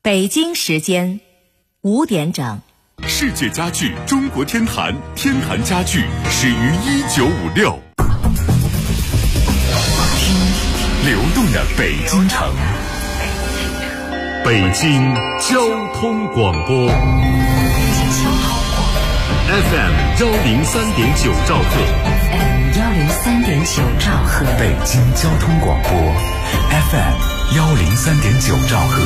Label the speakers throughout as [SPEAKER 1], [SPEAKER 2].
[SPEAKER 1] 北京时间5点整。
[SPEAKER 2] 世界家具中国天坛，天坛家具始于1956。听流动的北京城，北京交通广播 FM 103.9兆赫
[SPEAKER 1] 103.9兆赫，
[SPEAKER 2] 北京交通广播 FM 103.9兆赫。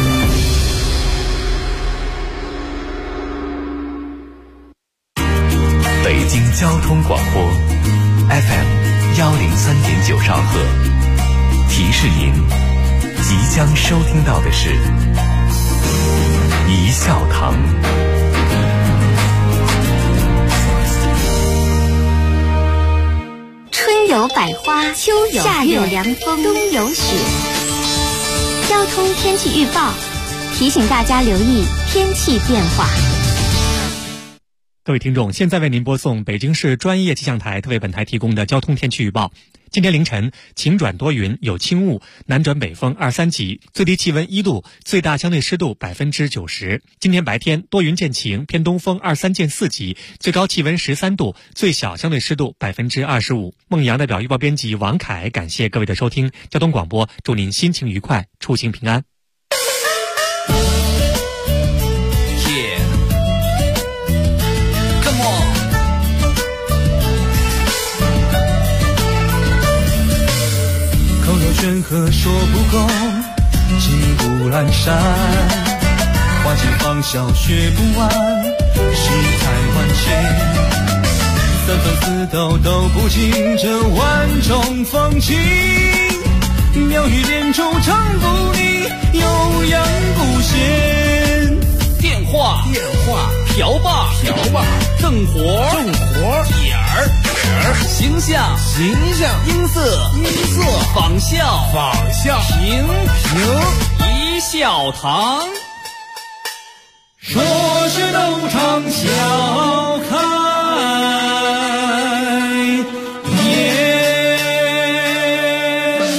[SPEAKER 2] 北京交通广播 FM 103.9兆赫，提示您即将收听到的是一笑堂。
[SPEAKER 3] 春有百花，秋有夏有凉风，冬有雪。交通天气预报提醒大家留意天气变化。
[SPEAKER 4] 各位听众，现在为您播送北京市专业气象台特为本台提供的交通天气预报。今天凌晨晴转多云，有轻雾，南转北风2、3级，最低气温1度，最大相对湿度90%。今天白天多云见晴，偏东风2、3见4级，最高气温13度，最小相对湿度25%。孟阳代表预报编辑王凯，感谢各位的收听。交通广播祝您心情愉快，出行平安。
[SPEAKER 5] 口若悬河说不够，骑虎阑珊，花前芳笑学不完，世态万千，三分四斗都不尽这万种风情，妙语连珠唱不腻，悠扬不闲。
[SPEAKER 6] 电话瓢把正活点儿形象音色仿效平一笑堂，
[SPEAKER 5] 说是斗场笑开颜。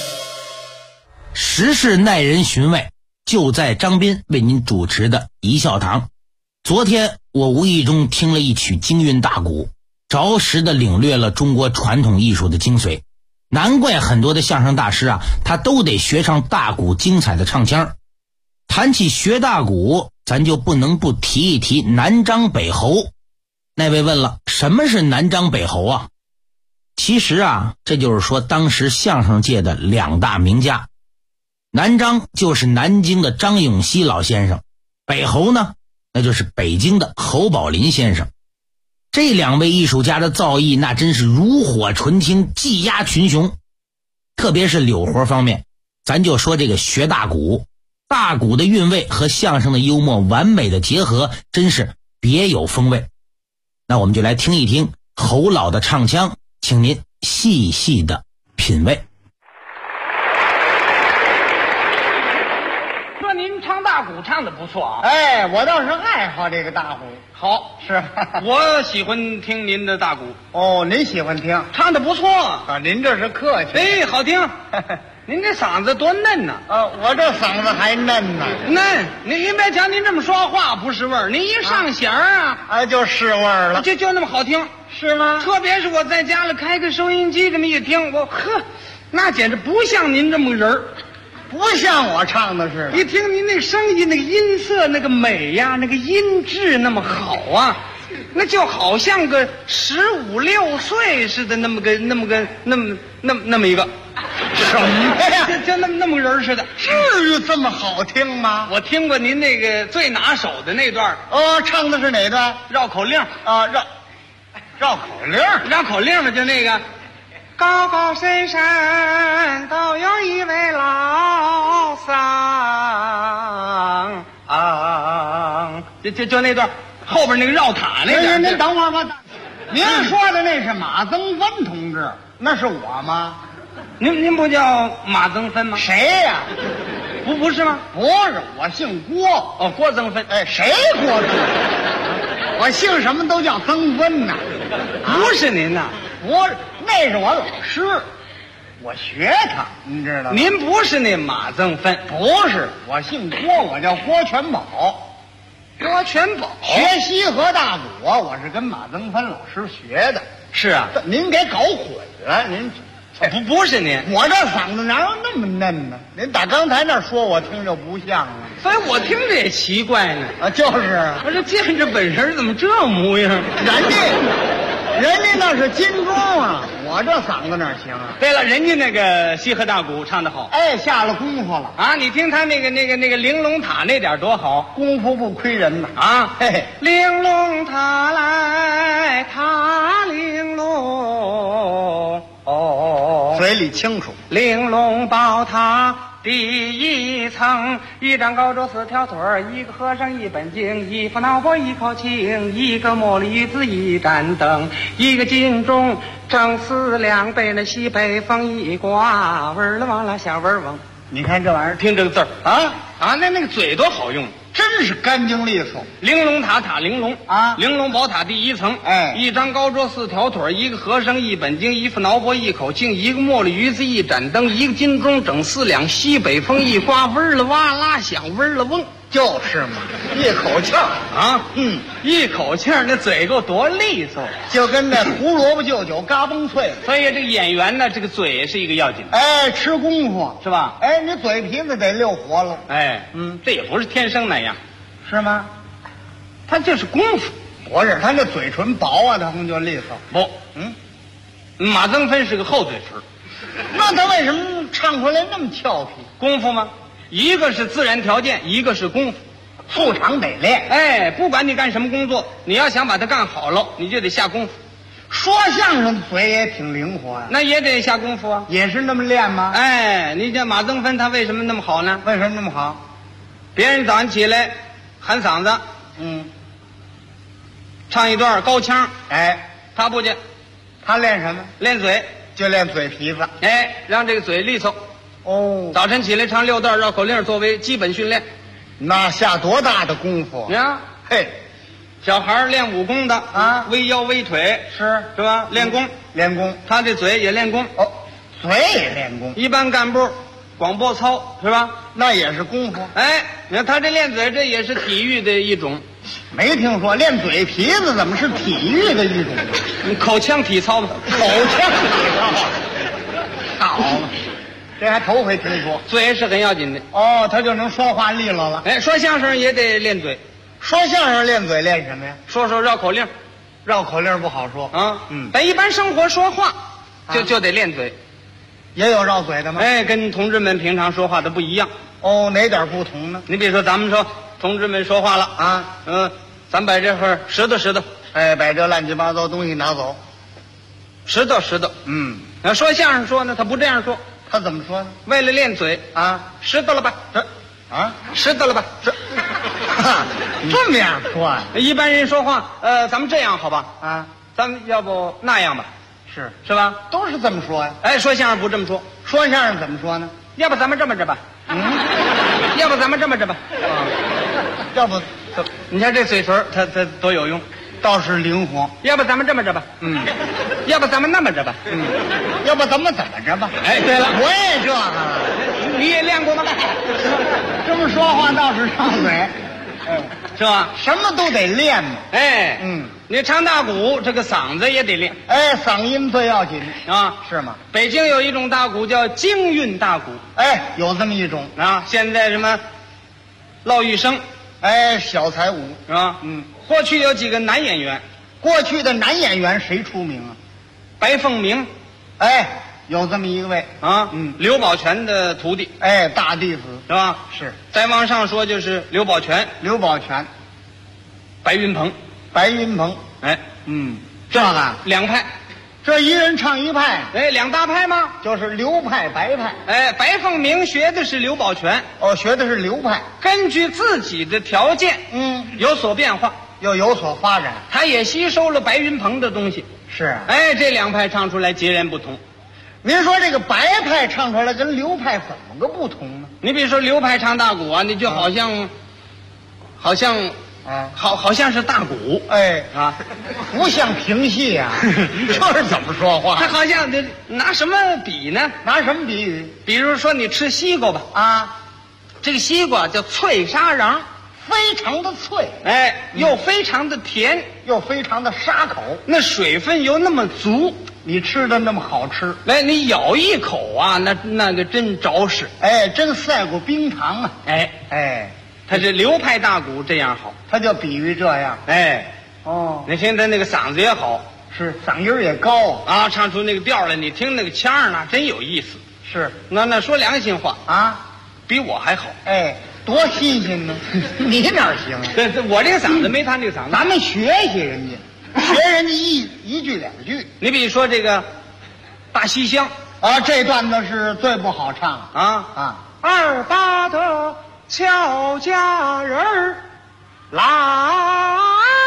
[SPEAKER 7] 时事耐人寻味，就在张斌为您主持的一笑堂。昨天我无意中听了一曲京韵大鼓，着实的领略了中国传统艺术的精髓。难怪很多的相声大师啊，他都得学上大鼓精彩的唱腔。谈起学大鼓，咱就不能不提一提南张北侯。那位问了，什么是南张北侯啊？其实啊，这就是说当时相声界的2大名家。南张就是南京的张永熙老先生，北侯呢，那就是北京的侯宝林先生。这2位艺术家的造诣那真是炉火纯青，技压群雄。特别是柳活方面，咱就说这个学大鼓，大鼓的韵味和相声的幽默完美的结合，真是别有风味。那我们就来听一听侯老的唱腔，请您细细的品味。
[SPEAKER 6] 大鼓唱的不错啊！
[SPEAKER 8] 哎，我倒是爱好这个大鼓。
[SPEAKER 6] 好，
[SPEAKER 8] 是
[SPEAKER 6] 我喜欢听您的大鼓。
[SPEAKER 8] 哦，您喜欢听，
[SPEAKER 6] 唱的不错
[SPEAKER 8] 啊！您这是客气。
[SPEAKER 6] 哎，好听。您这嗓子多嫩呐！
[SPEAKER 8] 我这嗓子还嫩呢。
[SPEAKER 6] 嫩，您别瞧您这么说话不是味儿，您一上弦啊，
[SPEAKER 8] 就是味儿了。
[SPEAKER 6] 就那么好听，
[SPEAKER 8] 是吗？
[SPEAKER 6] 特别是我在家里开个收音机这么一听，那简直不像您这么个人儿。
[SPEAKER 8] 不像我唱的似的，
[SPEAKER 6] 一听您那声音，那个音色，那个美呀，那个音质那么好啊，那就好像个15、16岁似的，那么一个
[SPEAKER 8] 什么呀？
[SPEAKER 6] 就那么个人似的，
[SPEAKER 8] 至于这么好听吗？
[SPEAKER 6] 我听过您那个最拿手的那段。
[SPEAKER 8] 唱的是哪段？
[SPEAKER 6] 绕口令
[SPEAKER 8] 啊，绕口令，
[SPEAKER 6] 绕口令的就那个。高高深山都有一位老桑，就那段后边那个绕塔那段。
[SPEAKER 8] 您等会儿吧，您说的那是马增芬同志，那是我吗？
[SPEAKER 6] 您不叫马增芬吗？
[SPEAKER 8] 谁呀？
[SPEAKER 6] 不是吗？
[SPEAKER 8] 不是，我姓郭。
[SPEAKER 6] 哦，郭增芬。
[SPEAKER 8] 哎，谁郭增芬？我姓什么都叫增芬呐。
[SPEAKER 6] 不是您呐？
[SPEAKER 8] 那是我老师。 我学他，你知道吗？
[SPEAKER 6] 您不是那马增芬，
[SPEAKER 8] 不是，我姓郭，我叫郭全宝。
[SPEAKER 6] 郭全宝
[SPEAKER 8] 学西河大鼓啊，我是跟马增芬老师学的。
[SPEAKER 6] 是啊，
[SPEAKER 8] 您给搞混了，您
[SPEAKER 6] 不是您，
[SPEAKER 8] 我这嗓子哪有那么嫩呢？您打刚才那说，我听着不像啊。
[SPEAKER 6] 所以我听着也奇怪呢。
[SPEAKER 8] 啊，就是
[SPEAKER 6] 我这见着本人怎么这模样？
[SPEAKER 8] 人家那是金钟啊，我这嗓子哪行啊？
[SPEAKER 6] 对了，人家那个西河大鼓唱得好，
[SPEAKER 8] 哎，下了功夫了
[SPEAKER 6] 啊！你听他那个玲珑塔那点多好，
[SPEAKER 8] 功夫不亏人呐
[SPEAKER 6] 啊！
[SPEAKER 8] 嘿嘿，
[SPEAKER 6] 玲珑塔来，塔玲珑，
[SPEAKER 8] 嘴里清楚。
[SPEAKER 6] 玲珑宝塔第一层，一张高桌四条腿儿，一个和尚一本经，一副脑钵一口磬，一个茉莉鱼子一盏灯，一个金钟正4两，被那西北风一刮，嗡儿了嗡了小嗡嗡。
[SPEAKER 8] 你看这玩意儿，
[SPEAKER 6] 听这个字儿啊，那个嘴多好用。
[SPEAKER 8] 真是干净利索。
[SPEAKER 6] 玲珑塔塔玲珑
[SPEAKER 8] 啊，
[SPEAKER 6] 玲珑宝塔第一层，
[SPEAKER 8] 哎，
[SPEAKER 6] 一张高桌四条腿，一个和尚一本经，一副脑钵一口磬，一个茉莉鱼子一盏灯，一个金钟整4两，西北风一刮，嗡儿了哇啦响，嗡儿了嗡，
[SPEAKER 8] 就是嘛，一口气儿
[SPEAKER 6] 啊，一口气儿，那嘴够多利索，
[SPEAKER 8] 就跟那胡萝卜就酒嘎嘣脆。
[SPEAKER 6] 所以这个演员呢，这个嘴是一个要紧的，
[SPEAKER 8] 哎，吃功夫
[SPEAKER 6] 是吧？
[SPEAKER 8] 哎，你嘴皮子得溜活了。
[SPEAKER 6] 哎，这也不是天生那样，
[SPEAKER 8] 是吗？
[SPEAKER 6] 他就是功夫。
[SPEAKER 8] 不是，他那嘴唇薄啊，他们就利索。
[SPEAKER 6] 不，马增芬是个厚嘴唇，
[SPEAKER 8] 那他为什么唱出来那么俏皮？
[SPEAKER 6] 功夫吗？一个是自然条件，一个是功夫，
[SPEAKER 8] 素场得练。
[SPEAKER 6] 哎，不管你干什么工作，你要想把它干好了，你就得下功夫。
[SPEAKER 8] 说相声的嘴也挺灵活呀，
[SPEAKER 6] 那也得下功夫啊，
[SPEAKER 8] 也是那么练吗？
[SPEAKER 6] 哎，你像马增芬，他为什么那么好呢？
[SPEAKER 8] 为什么那么好？
[SPEAKER 6] 别人早上起来喊嗓子，唱一段高腔，
[SPEAKER 8] 哎，
[SPEAKER 6] 他不去，
[SPEAKER 8] 他练什么？
[SPEAKER 6] 练嘴，
[SPEAKER 8] 就练嘴皮子。
[SPEAKER 6] 哎，让这个嘴利索。
[SPEAKER 8] 哦，
[SPEAKER 6] 早晨起来唱6段绕口令作为基本训练，
[SPEAKER 8] 那下多大的功夫
[SPEAKER 6] 你看，
[SPEAKER 8] 嘿，
[SPEAKER 6] 小孩练武功的
[SPEAKER 8] 啊，
[SPEAKER 6] 微腰微腿是吧？练功，
[SPEAKER 8] 练功，
[SPEAKER 6] 他这嘴也练功。
[SPEAKER 8] 哦，嘴也练功。
[SPEAKER 6] 一般干部广播操是吧？
[SPEAKER 8] 那也是功夫。
[SPEAKER 6] 哎，你看他这练嘴，这也是体育的一种。
[SPEAKER 8] 没听说练嘴皮子怎么是体育的一种？
[SPEAKER 6] 口腔体操吧，
[SPEAKER 8] 口腔体操。好嘛，这还头回听说。
[SPEAKER 6] 嘴是很要紧的。
[SPEAKER 8] 哦，他就能说话利落了。
[SPEAKER 6] 哎，说相声也得练嘴。
[SPEAKER 8] 说相声练嘴练什么呀？
[SPEAKER 6] 说绕口令。
[SPEAKER 8] 绕口令不好说
[SPEAKER 6] 啊。咱一般生活说话就得练嘴。
[SPEAKER 8] 也有绕嘴的吗？
[SPEAKER 6] 哎，跟同志们平常说话的不一样。
[SPEAKER 8] 哦，哪点不同呢？
[SPEAKER 6] 你比如说，咱们说同志们说话了
[SPEAKER 8] 啊，
[SPEAKER 6] 咱把这会拾掇，
[SPEAKER 8] 哎，把这乱七八糟东西拿走，
[SPEAKER 6] 拾掇。那说相声说呢，他不这样说，
[SPEAKER 8] 他怎么说呢？
[SPEAKER 6] 为了练嘴
[SPEAKER 8] 啊，
[SPEAKER 6] 拾掇了吧，拾掇了吧，
[SPEAKER 8] 这么样说啊？
[SPEAKER 6] 一般人说话，咱们这样好吧？
[SPEAKER 8] 啊，
[SPEAKER 6] 咱们要不那样吧？是吧？
[SPEAKER 8] 都是这么说呀。
[SPEAKER 6] 哎，说相声不这么说，
[SPEAKER 8] 说相声怎么说呢？
[SPEAKER 6] 要不咱们这么着吧？要不咱们这么着吧？
[SPEAKER 8] 要不，
[SPEAKER 6] 你看这嘴唇，它多有用，
[SPEAKER 8] 倒是灵活。
[SPEAKER 6] 要不咱们这么着吧？要不咱们那么着吧？
[SPEAKER 8] 要不咱们怎么着吧？
[SPEAKER 6] 哎，对了，
[SPEAKER 8] 我也这个，
[SPEAKER 6] 你也练过吗？
[SPEAKER 8] 这么说话倒是上嘴，
[SPEAKER 6] 是吧？
[SPEAKER 8] 什么都得练嘛。
[SPEAKER 6] 哎，你唱大鼓，这个嗓子也得练。
[SPEAKER 8] 哎，嗓音最要紧
[SPEAKER 6] 啊，
[SPEAKER 8] 是吗？
[SPEAKER 6] 北京有一种大鼓叫京韵大鼓，
[SPEAKER 8] 哎，有这么一种
[SPEAKER 6] 啊。现在什么骆玉笙，
[SPEAKER 8] 哎，小才舞
[SPEAKER 6] 是吧？过去有几个男演员，
[SPEAKER 8] 过去的男演员谁出名啊？
[SPEAKER 6] 白凤鸣，
[SPEAKER 8] 哎，有这么一位
[SPEAKER 6] 啊，刘宝全的徒弟，
[SPEAKER 8] 哎，大弟子
[SPEAKER 6] 是吧？
[SPEAKER 8] 是。
[SPEAKER 6] 再往上说就是刘宝全，白云鹏，哎，
[SPEAKER 8] 这个
[SPEAKER 6] 两派，
[SPEAKER 8] 这一人唱一派，
[SPEAKER 6] 哎，两大派吗？
[SPEAKER 8] 就是刘派、白派。
[SPEAKER 6] 哎，白凤鸣学的是刘宝全，
[SPEAKER 8] 哦，学的是刘派，
[SPEAKER 6] 根据自己的条件，有所变化，
[SPEAKER 8] 又有所发展。
[SPEAKER 6] 他也吸收了白云鹏的东西。
[SPEAKER 8] 是啊，
[SPEAKER 6] 哎，这两派唱出来截然不同。
[SPEAKER 8] 您说这个白派唱出来跟刘派怎么个不同呢？
[SPEAKER 6] 你比如说刘派唱大鼓啊，你就好像
[SPEAKER 8] 啊，
[SPEAKER 6] 好像是大鼓。
[SPEAKER 8] 哎
[SPEAKER 6] 啊，
[SPEAKER 8] 不像评戏啊，这是怎么说话？
[SPEAKER 6] 他好像拿什么比呢？
[SPEAKER 8] 拿什么比喻
[SPEAKER 6] 比如说你吃西瓜吧，
[SPEAKER 8] 啊？
[SPEAKER 6] 这个西瓜叫脆沙瓤，
[SPEAKER 8] 非常的脆，
[SPEAKER 6] 哎，又非常的甜，
[SPEAKER 8] 又非常的沙口，
[SPEAKER 6] 那水分又那么足，
[SPEAKER 8] 你吃的那么好吃，
[SPEAKER 6] 来你咬一口啊，那个真着实，
[SPEAKER 8] 哎，真赛过冰糖啊！
[SPEAKER 6] 哎，
[SPEAKER 8] 哎，
[SPEAKER 6] 他这流派大鼓这样好，
[SPEAKER 8] 他就比喻这样。
[SPEAKER 6] 哎，
[SPEAKER 8] 哦，
[SPEAKER 6] 你听他那个嗓子也好
[SPEAKER 8] 是嗓音也高，
[SPEAKER 6] 啊，唱出那个调来，你听那个腔儿呢，真有意思。
[SPEAKER 8] 是
[SPEAKER 6] 那说良心话，
[SPEAKER 8] 啊，
[SPEAKER 6] 比我还好。
[SPEAKER 8] 哎，多新鲜呢！你哪儿行啊？
[SPEAKER 6] 这我这个嗓子没他这个嗓子。
[SPEAKER 8] 咱们学学人家，学人家一句两句
[SPEAKER 6] 你比如说这个大西厢
[SPEAKER 8] 啊，这段子是最不好唱
[SPEAKER 6] 啊
[SPEAKER 8] 啊。
[SPEAKER 6] 二八的俏佳人儿来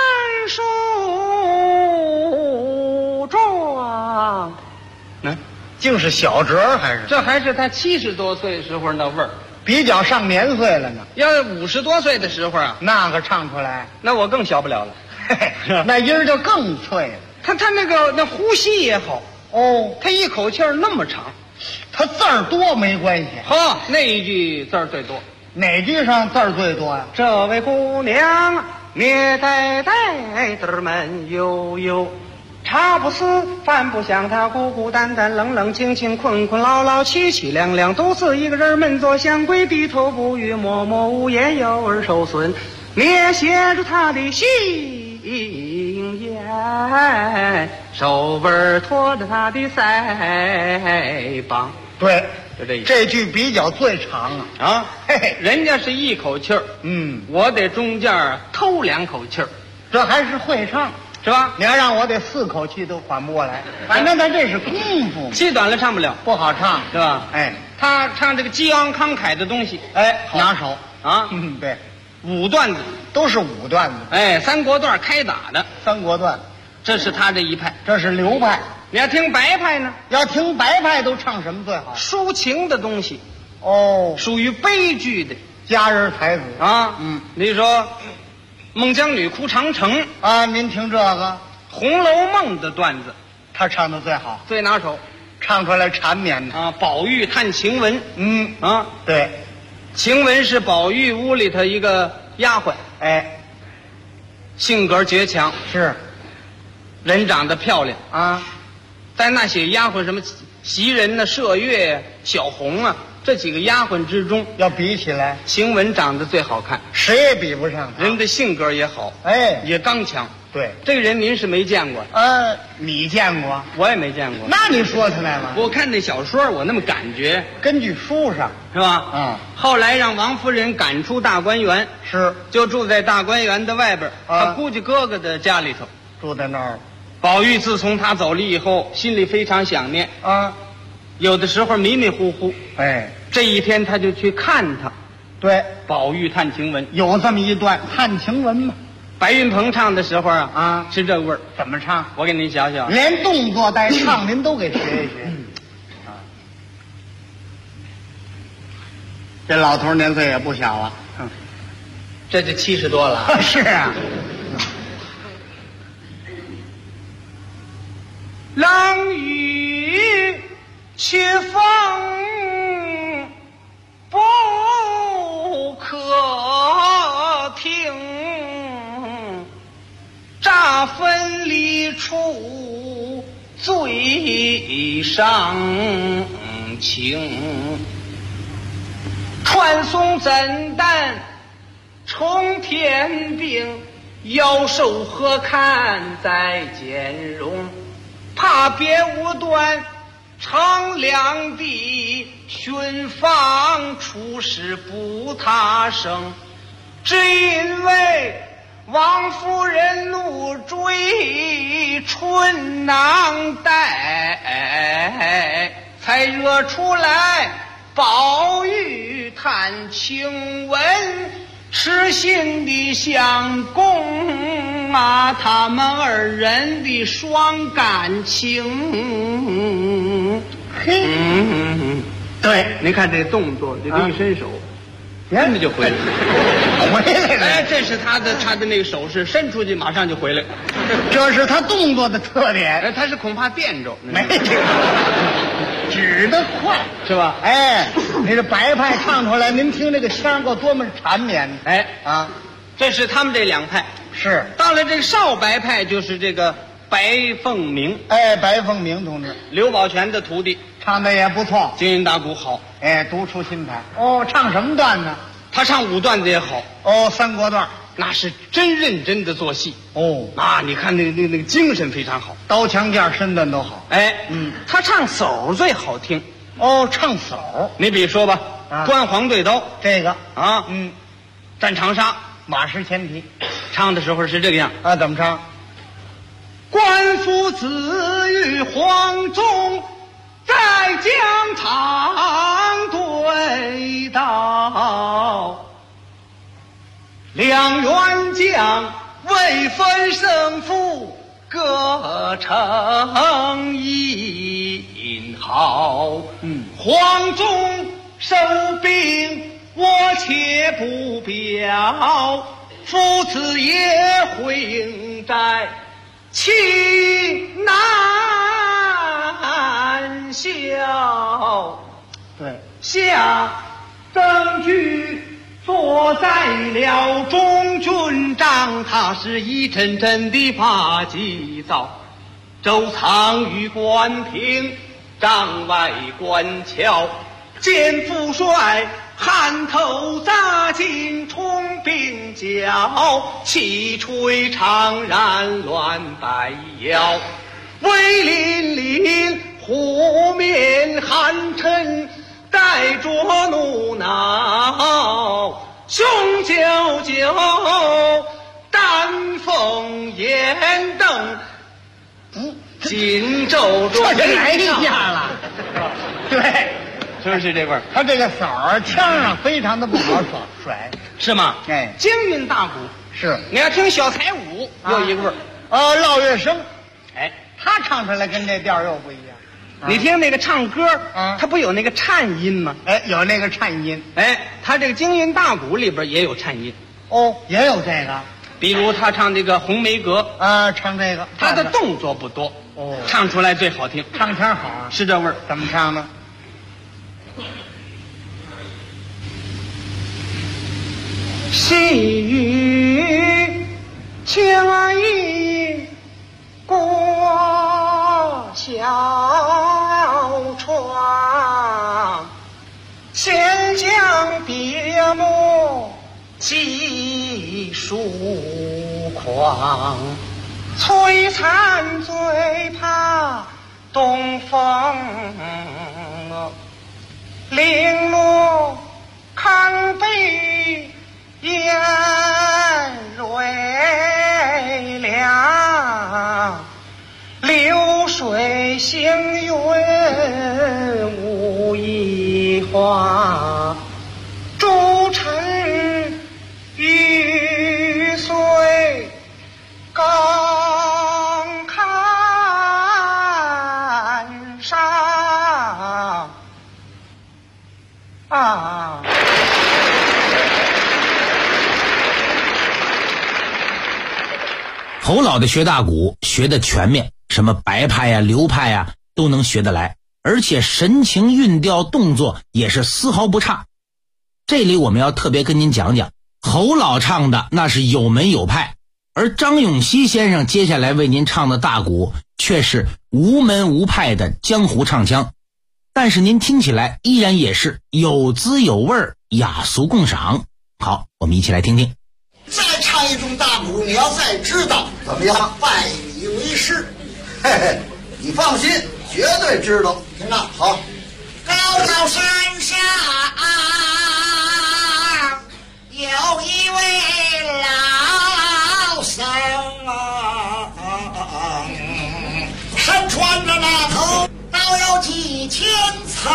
[SPEAKER 6] 梳妆，
[SPEAKER 8] 竟是小折还是？
[SPEAKER 6] 这还是他70多岁时候那味儿。
[SPEAKER 8] 比较上年岁了呢，
[SPEAKER 6] 要是50多岁的时候啊，
[SPEAKER 8] 那个唱出来，
[SPEAKER 6] 那我更小不了了。
[SPEAKER 8] 那音儿就更脆了。
[SPEAKER 6] 他那呼吸也好
[SPEAKER 8] 哦，
[SPEAKER 6] 他一口气儿那么长，
[SPEAKER 8] 他字儿多没关系，
[SPEAKER 6] 呵，那一句字儿最多。
[SPEAKER 8] 哪句上字儿最多呀？
[SPEAKER 6] 这位姑娘，灭呆呆儿们悠悠，茶不思饭不想，她孤孤单单冷冷清清困困劳劳凄凄凉凉，独自一个人闷坐香闺，低头不语默默无言，有儿受损，灭写着她的心言，手腕托着她的腮帮。
[SPEAKER 8] 对，
[SPEAKER 6] 就这意思。
[SPEAKER 8] 这句比较最长啊。
[SPEAKER 6] 啊，
[SPEAKER 8] 嘿嘿，
[SPEAKER 6] 人家是一口气儿，我得中间偷2口气儿，
[SPEAKER 8] 这还是会唱，
[SPEAKER 6] 是吧？
[SPEAKER 8] 你要让我得4口气都缓不过来，反正他这是功夫，
[SPEAKER 6] 气短了唱不了，
[SPEAKER 8] 不好唱，
[SPEAKER 6] 是吧？
[SPEAKER 8] 哎
[SPEAKER 6] 他唱这个激昂慷慨的东西，
[SPEAKER 8] 哎，
[SPEAKER 6] 好
[SPEAKER 8] 拿手
[SPEAKER 6] 啊，
[SPEAKER 8] 对，
[SPEAKER 6] 5段子，
[SPEAKER 8] 都是5段子，
[SPEAKER 6] 哎，3国段开打的，
[SPEAKER 8] 三国段，
[SPEAKER 6] 这是他这一派。
[SPEAKER 8] 这是流派。
[SPEAKER 6] 你要听白派呢，
[SPEAKER 8] 要听白派都唱什么最好？
[SPEAKER 6] 抒情的东西，
[SPEAKER 8] 哦，
[SPEAKER 6] 属于悲剧的
[SPEAKER 8] 佳人才子
[SPEAKER 6] 啊。你说孟姜女哭长城，
[SPEAKER 8] 啊，您听这个
[SPEAKER 6] 《红楼梦》的段子
[SPEAKER 8] 他唱的最好，
[SPEAKER 6] 最拿手
[SPEAKER 8] 唱出来缠绵的。
[SPEAKER 6] 啊。宝玉探晴雯，啊，
[SPEAKER 8] 对，
[SPEAKER 6] 晴雯是宝玉屋里头一个丫鬟，
[SPEAKER 8] 哎，
[SPEAKER 6] 性格倔强，
[SPEAKER 8] 是
[SPEAKER 6] 人长得漂亮。
[SPEAKER 8] 啊，
[SPEAKER 6] 在那些丫鬟什么袭人呐、麝月呀、小红啊这几个丫鬟之中，
[SPEAKER 8] 要比起来，
[SPEAKER 6] 晴雯长得最好看，
[SPEAKER 8] 谁也比不上他。
[SPEAKER 6] 人的性格也好，
[SPEAKER 8] 哎，
[SPEAKER 6] 也刚强。
[SPEAKER 8] 对，
[SPEAKER 6] 这个人您是没见过，
[SPEAKER 8] 你见过？
[SPEAKER 6] 我也没见过。
[SPEAKER 8] 那你说他来了？
[SPEAKER 6] 我看那小说，我那么感觉
[SPEAKER 8] 根据书上
[SPEAKER 6] 是吧？后来让王夫人赶出大观园，
[SPEAKER 8] 是
[SPEAKER 6] 就住在大观园的外边，他估计哥哥的家里头。
[SPEAKER 8] 住在那儿
[SPEAKER 6] 宝玉自从他走了以后，心里非常想念，
[SPEAKER 8] 啊，
[SPEAKER 6] 有的时候迷迷糊糊。
[SPEAKER 8] 哎，
[SPEAKER 6] 这一天他就去看他，
[SPEAKER 8] 对，
[SPEAKER 6] 宝玉探晴雯。
[SPEAKER 8] 有这么一段探晴雯嘛？
[SPEAKER 6] 白云鹏唱的时候啊，是这味儿。
[SPEAKER 8] 怎么唱？
[SPEAKER 6] 我给您想想，
[SPEAKER 8] 连动作带唱您都给学一学。这老头年岁也不小啊。
[SPEAKER 6] 这就70多了啊。
[SPEAKER 8] 是啊。
[SPEAKER 6] 冷雨凄风不可听，乍分离处最伤情。传送诊断冲天兵，妖兽何堪再兼容？怕别无端乘凉地，寻访出事不他生，只因为王夫人怒追春囊带，才惹出来宝玉探晴雯，痴心的相公啊，他们二人的双感情。
[SPEAKER 8] 嘿，
[SPEAKER 6] 对，您看这动作，这个一伸手， 真的就回来了，
[SPEAKER 8] 回来了。
[SPEAKER 6] 哎，这是他的那个手势，伸出去马上就回来。
[SPEAKER 8] 这是他动作的特点。
[SPEAKER 6] 哎，他是恐怕垫着，
[SPEAKER 8] 没这个，指得快
[SPEAKER 6] 是吧？
[SPEAKER 8] 哎，你这白派唱出来，您听这个腔够多么缠绵。
[SPEAKER 6] 哎
[SPEAKER 8] 啊，
[SPEAKER 6] 这是他们这两派。
[SPEAKER 8] 是
[SPEAKER 6] 到了这个少白派，就是这个白凤鸣。
[SPEAKER 8] 哎，白凤鸣同志
[SPEAKER 6] 刘宝全的徒弟，
[SPEAKER 8] 唱的也不错，
[SPEAKER 6] 京韵大鼓好。
[SPEAKER 8] 哎，独出心裁。哦，唱什么段呢？
[SPEAKER 6] 他唱武段子也好，
[SPEAKER 8] 哦，三国段，
[SPEAKER 6] 那是真认真的做戏。
[SPEAKER 8] 哦，
[SPEAKER 6] 啊，你看那个精神非常好，
[SPEAKER 8] 刀枪剑身段都好。
[SPEAKER 6] 哎，他唱叟最好听。
[SPEAKER 8] 哦，唱叟，
[SPEAKER 6] 你比如说吧，关黄对刀
[SPEAKER 8] 这个
[SPEAKER 6] 啊，战长沙，
[SPEAKER 8] 马失前蹄，
[SPEAKER 6] 唱的时候是这个样
[SPEAKER 8] 啊，怎么唱？
[SPEAKER 6] 官夫子与黄忠在疆场对道，两员将未分胜负，各逞一好。黄忠收兵我且不表，夫子也会应战，情难消。
[SPEAKER 8] 对，
[SPEAKER 6] 下曾举坐在了中军帐，他是一阵阵的发急躁。周仓于关平，帐外观瞧，见父帅汗头扎进冲鬓角，气吹长髯乱摆腰，威凛凛湖面寒嗔，带着怒恼，雄赳赳丹凤眼瞪，紧皱着
[SPEAKER 8] 这来一下了。对，
[SPEAKER 6] 是不是这味儿？
[SPEAKER 8] 他这个嗓儿腔上非常的不好甩，
[SPEAKER 6] 是吗？
[SPEAKER 8] 哎，
[SPEAKER 6] 京韵大鼓
[SPEAKER 8] 是。
[SPEAKER 6] 你要听小彩舞有一个味儿，
[SPEAKER 8] 绕乐声，
[SPEAKER 6] 哎，
[SPEAKER 8] 他唱出来跟这调又不一样。
[SPEAKER 6] 你听那个唱歌，他不有那个颤音吗？
[SPEAKER 8] 哎，有那个颤音。
[SPEAKER 6] 哎，他这个京韵大鼓里边也有颤音。
[SPEAKER 8] 哦，也有这个。
[SPEAKER 6] 比如他唱这个《红梅阁》
[SPEAKER 8] 啊，唱这个，
[SPEAKER 6] 他的动作不多，
[SPEAKER 8] 哦，
[SPEAKER 6] 唱出来最好听，
[SPEAKER 8] 唱腔好啊，
[SPEAKER 6] 是这味儿。
[SPEAKER 8] 怎么唱呢？
[SPEAKER 6] 细雨轻衣过小窗，闲将别幕几疏狂，摧残最怕东风，零落康碑烟蕊凉，流水行云无一花，诸臣玉碎更看上啊。
[SPEAKER 7] 侯老的学大鼓学的全面，什么白派呀、流派呀都能学得来，而且神情、韵调、动作也是丝毫不差。这里我们要特别跟您讲讲，侯老唱的那是有门有派，而张永熙先生接下来为您唱的大鼓却是无门无派的江湖唱腔，但是您听起来依然也是有滋有味儿，雅俗共赏。好，我们一起来听听。
[SPEAKER 9] 再唱一种大鼓，你要再知道怎么样拜你为师，嘿嘿，你放心，绝对知道。听着，好。
[SPEAKER 10] 高高山上有一位老僧，身穿着那头高有几千层，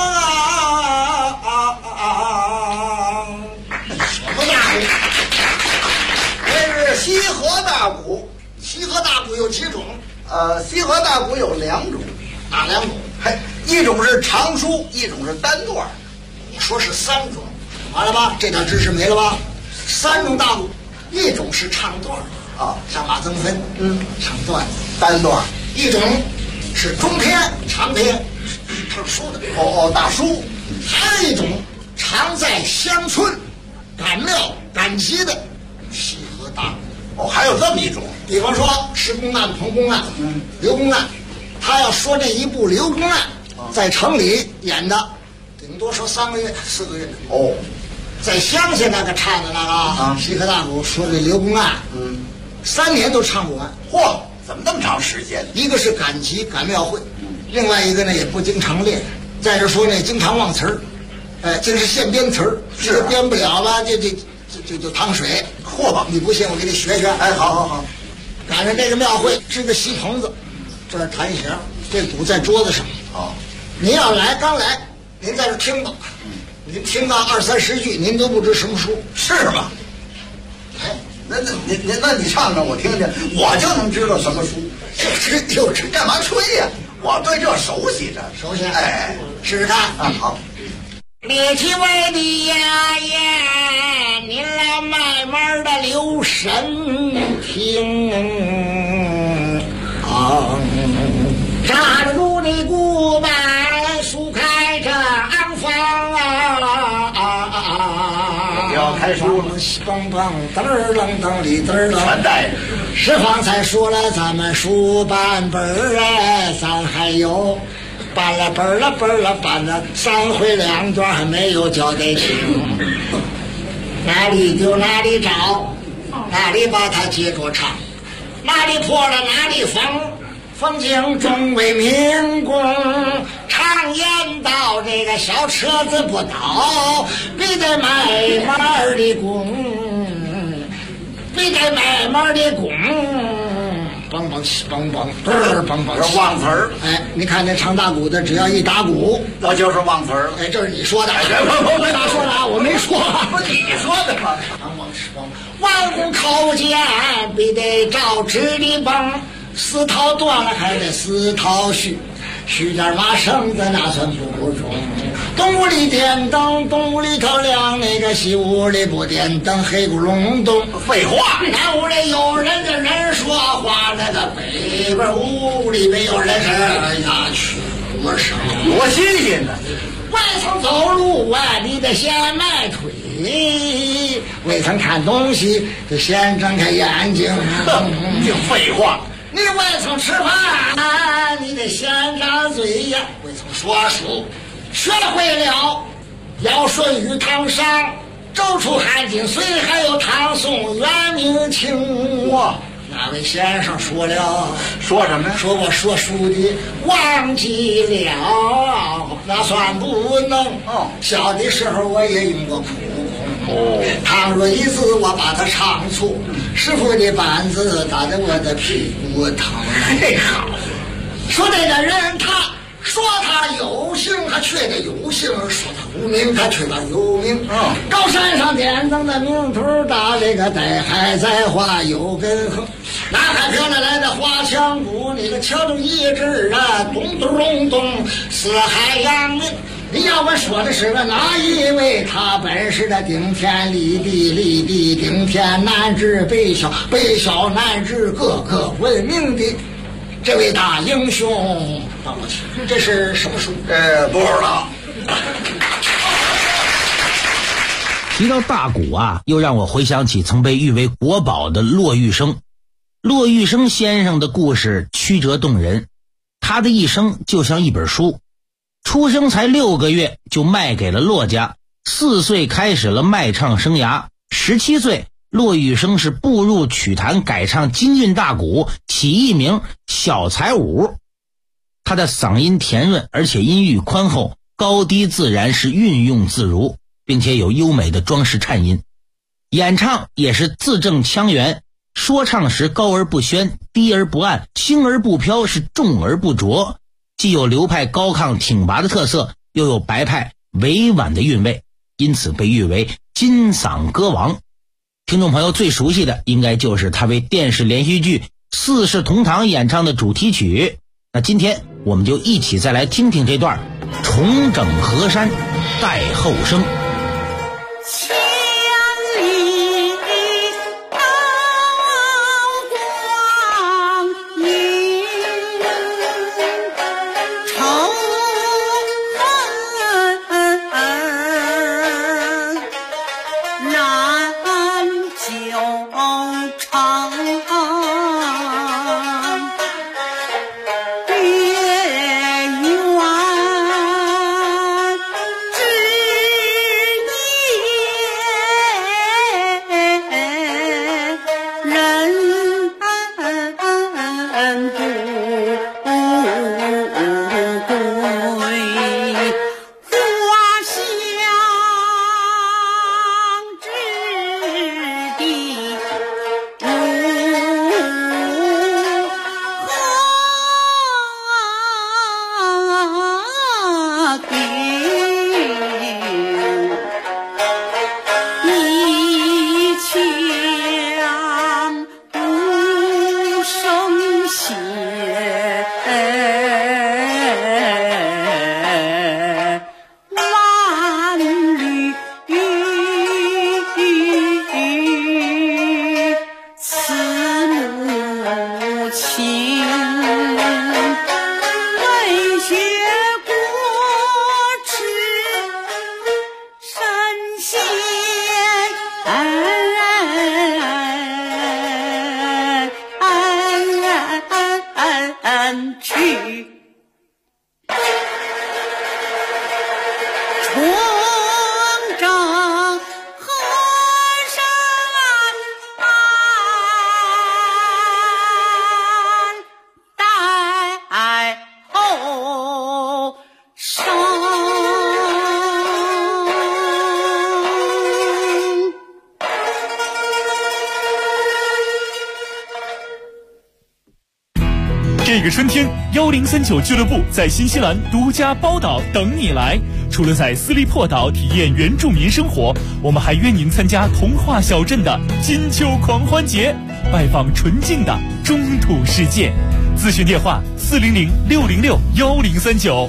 [SPEAKER 9] 什么大鼓？这是西河大鼓。西河大鼓有几种？西河大鼓有两种，哪两种？嘿，一种是长书，一种是单段。
[SPEAKER 10] 你说是三种，
[SPEAKER 9] 好了吧？这点知识没了吧？3种大鼓，一种是唱段啊，像马增芬，唱段单段；一种是中篇、长篇，唱书的，大书；还有一种常在乡村、赶庙、赶集的西河大鼓。
[SPEAKER 10] 还有这么一种，
[SPEAKER 9] 比方说施公案、彭公案、刘公案，他要说这一部刘公案，在城里演的，顶多说3个月、4个月。在乡下那个唱的那个西河大鼓说这刘公案，3年都唱不完。
[SPEAKER 10] 嚯，怎么那么长时间？
[SPEAKER 9] 一个是赶集赶庙会，另外一个呢也不经常练。再者说呢，经常忘词儿，这是现编词儿，是编不了了，就淌水。
[SPEAKER 10] 嚯吧，
[SPEAKER 9] 你不信我给你学学。好。赶上这个庙会，支个席棚子，这儿弹一弦，这鼓在桌子上。您要来刚来，您在这听吧。您听到20、30句，您都不知什么书，
[SPEAKER 10] 是吗？那你唱唱我听听，我就能知道什么书。
[SPEAKER 9] 就是
[SPEAKER 10] 干嘛吹呀？我对这熟悉着，
[SPEAKER 9] 熟悉。试试看。
[SPEAKER 10] 好。
[SPEAKER 7] 列起外的呀呀，您来慢慢的留神听扎住你鼓板，竖开这昂方
[SPEAKER 10] 要开书了，
[SPEAKER 9] 蹦蹦噔儿楞噔里噔儿楞，
[SPEAKER 10] 全带着。
[SPEAKER 9] 是方才说了咱们书版本儿咱还有搬了本了搬了3回2段还没有交代清，哪里就哪里找，哪里把它接着唱，哪里破了哪里风景中为民工，常言道这个小车子不倒，必得慢慢的拱，必得慢慢的拱，蹦蹦蹦蹦蹦蹦，
[SPEAKER 10] 这忘词儿。
[SPEAKER 9] 你看那唱大鼓的，只要一打鼓，
[SPEAKER 10] 那就是忘词儿了。
[SPEAKER 9] 这是你说的，我咋说的啊？我没说，
[SPEAKER 10] 不是你说的吗？
[SPEAKER 9] 王公口尖，必得照直的蹦。4套断了还得4套续点马绳子那算不中。东屋里点灯，东屋里头亮，那个西屋里不点灯，黑咕隆咚。
[SPEAKER 10] 废话，
[SPEAKER 9] 南屋里有人跟人说话，那个北边屋里没有人呀去多少，
[SPEAKER 10] 多新鲜呢！
[SPEAKER 9] 外层走路你得先迈腿，未曾看东西就先睁开眼睛。
[SPEAKER 10] 净废话。
[SPEAKER 9] 你未曾吃饭，你得先张嘴呀；未曾说书，学会了尧舜禹汤商周楚汉晋隋，还有唐宋元明清。那位先生说了，
[SPEAKER 10] 说什么呀？
[SPEAKER 9] 说我说书的忘记了，那算不能。小的时候我也用过苦功。倘若一字我把它唱错，师傅的板子打得我的屁股疼。好，说这个人他说他有姓，他却得有姓；说他无名，他却他有名。高山上点灯的名头大，这个带还在花有根横。哪还飘来的花腔鼓，你个敲动一支咚咚咚咚，四海扬名。你要问说的是个哪一位？他本是的顶天立地，顶天南至北晓，北晓南至各个闻名的这位大英雄。这是什么书？
[SPEAKER 10] 不知道。
[SPEAKER 7] 提到大鼓啊，又让我回想起曾被誉为国宝的骆玉笙。骆玉笙先生的故事曲折动人，他的一生就像一本书。出生才6个月就卖给了骆家，4岁开始了卖唱生涯，17岁骆玉笙是步入曲坛改唱京韵大鼓，起艺名小才武。他的嗓音甜润，而且音域宽厚，高低自然，是运用自如，并且有优美的装饰颤音。演唱也是字正腔圆，说唱时高而不宣，低而不暗，轻而不飘，是重而不浊，既有流派高亢挺拔的特色，又有白派委婉的韵味，因此被誉为金嗓歌王。听众朋友最熟悉的应该就是他为电视连续剧《四世同堂》演唱的主题曲。那今天我们就一起再来听听这段重整河山待后生。
[SPEAKER 11] 去。冲着河山待后生。
[SPEAKER 12] 这个春天，1039俱乐部在新西兰独家包岛等你来。除了在斯利珀岛体验原住民生活，我们还约您参加童话小镇的金秋狂欢节，拜访纯净的中土世界。咨询电话400-606-1039。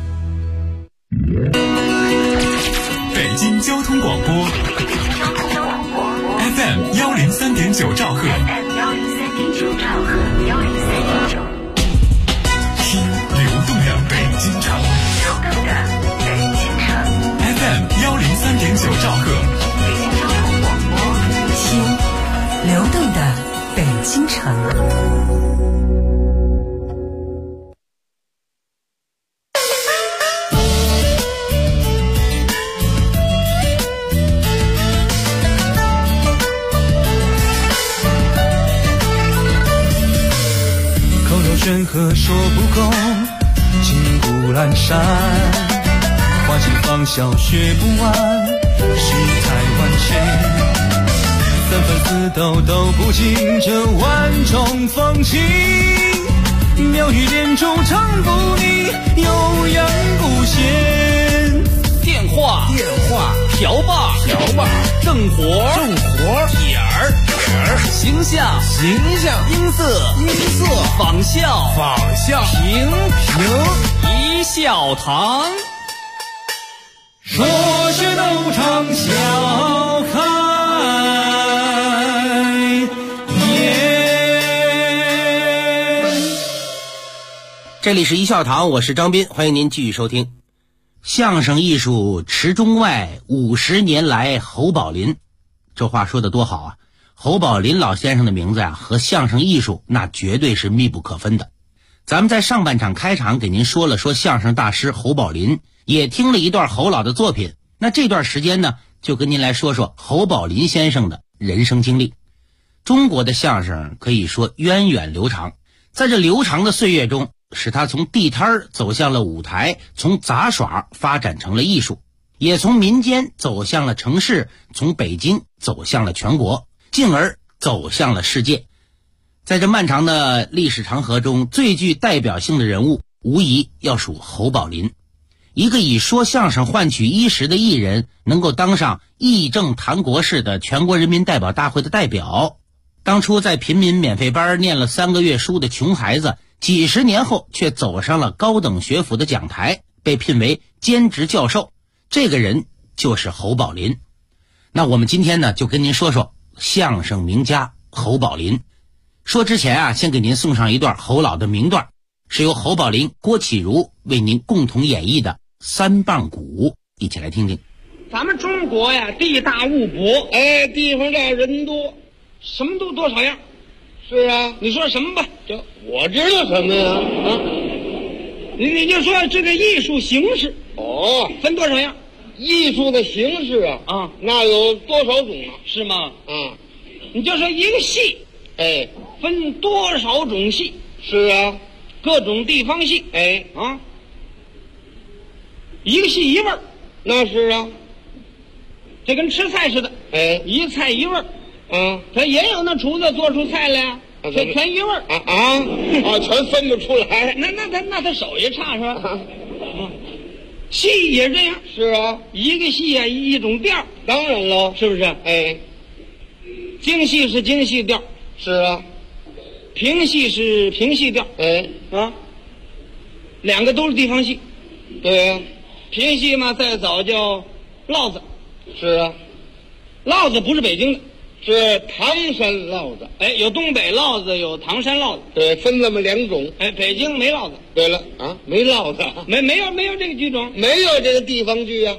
[SPEAKER 2] 北京交通广播 FM 103.9兆赫。听流动的北京城。FM 103.9兆赫。
[SPEAKER 1] 听流动的北京城。
[SPEAKER 5] 山河说不够，金谷阑珊，花季芳笑学不完，世态万千，三番四斗斗不尽这万种风情，妙语连珠唱不腻，悠扬不闲。
[SPEAKER 13] 电话瓢把正活点儿形象音色仿效平一笑堂，
[SPEAKER 5] 说是都唱笑开颜。
[SPEAKER 7] 这里是一笑堂，我是张斌，欢迎您继续收听。相声艺术池中外，50年来侯宝林。这话说得多好啊！侯宝林老先生的名字啊，和相声艺术那绝对是密不可分的。咱们在上半场开场给您说了相声大师侯宝林，也听了一段侯老的作品。那这段时间呢，就跟您来说说侯宝林先生的人生经历。中国的相声可以说源远流长，在这流长的岁月中，使他从地摊走向了舞台，从杂耍发展成了艺术，也从民间走向了城市，从北京走向了全国，进而走向了世界。在这漫长的历史长河中，最具代表性的人物无疑要数侯宝林。一个以说相声换取衣食的艺人，能够当上议政谈国事的全国人民代表大会的代表。当初在平民免费班念了3个月书的穷孩子，几十年后却走上了高等学府的讲台，被聘为兼职教授。这个人就是侯宝林。那我们今天呢，就跟您说说相声名家侯宝林。说之前啊，先给您送上一段侯老的名段，是由侯宝林、郭启儒为您共同演绎的3棒鼓，一起来听听。
[SPEAKER 6] 咱们中国呀，地大物博，地方大人多，什么都多少样。是啊，你说什么吧？我知道什么呀？你就说这个艺术形式分多少样？艺术的形式啊，那有多少种啊？是吗？你就说一个戏，分多少种戏？是啊，各种地方戏，一个戏一味儿，那是啊，这跟吃菜似的，一菜一味儿。他也有那厨子做出菜来呀，这全一味儿全分不出来。那他手艺差是吧？戏也这样。是啊，一个戏啊一种调。当然喽，是不是？京戏是京戏调。是啊，评戏是评戏调。两个都是地方戏。对呀，评戏嘛，再早叫烙子。是啊，烙子不是北京的。是唐山烙子，有东北烙子，有唐山烙子，对，分这么2种。北京没烙子。对了啊，没烙子，没有这个剧种，没有这个地方剧啊。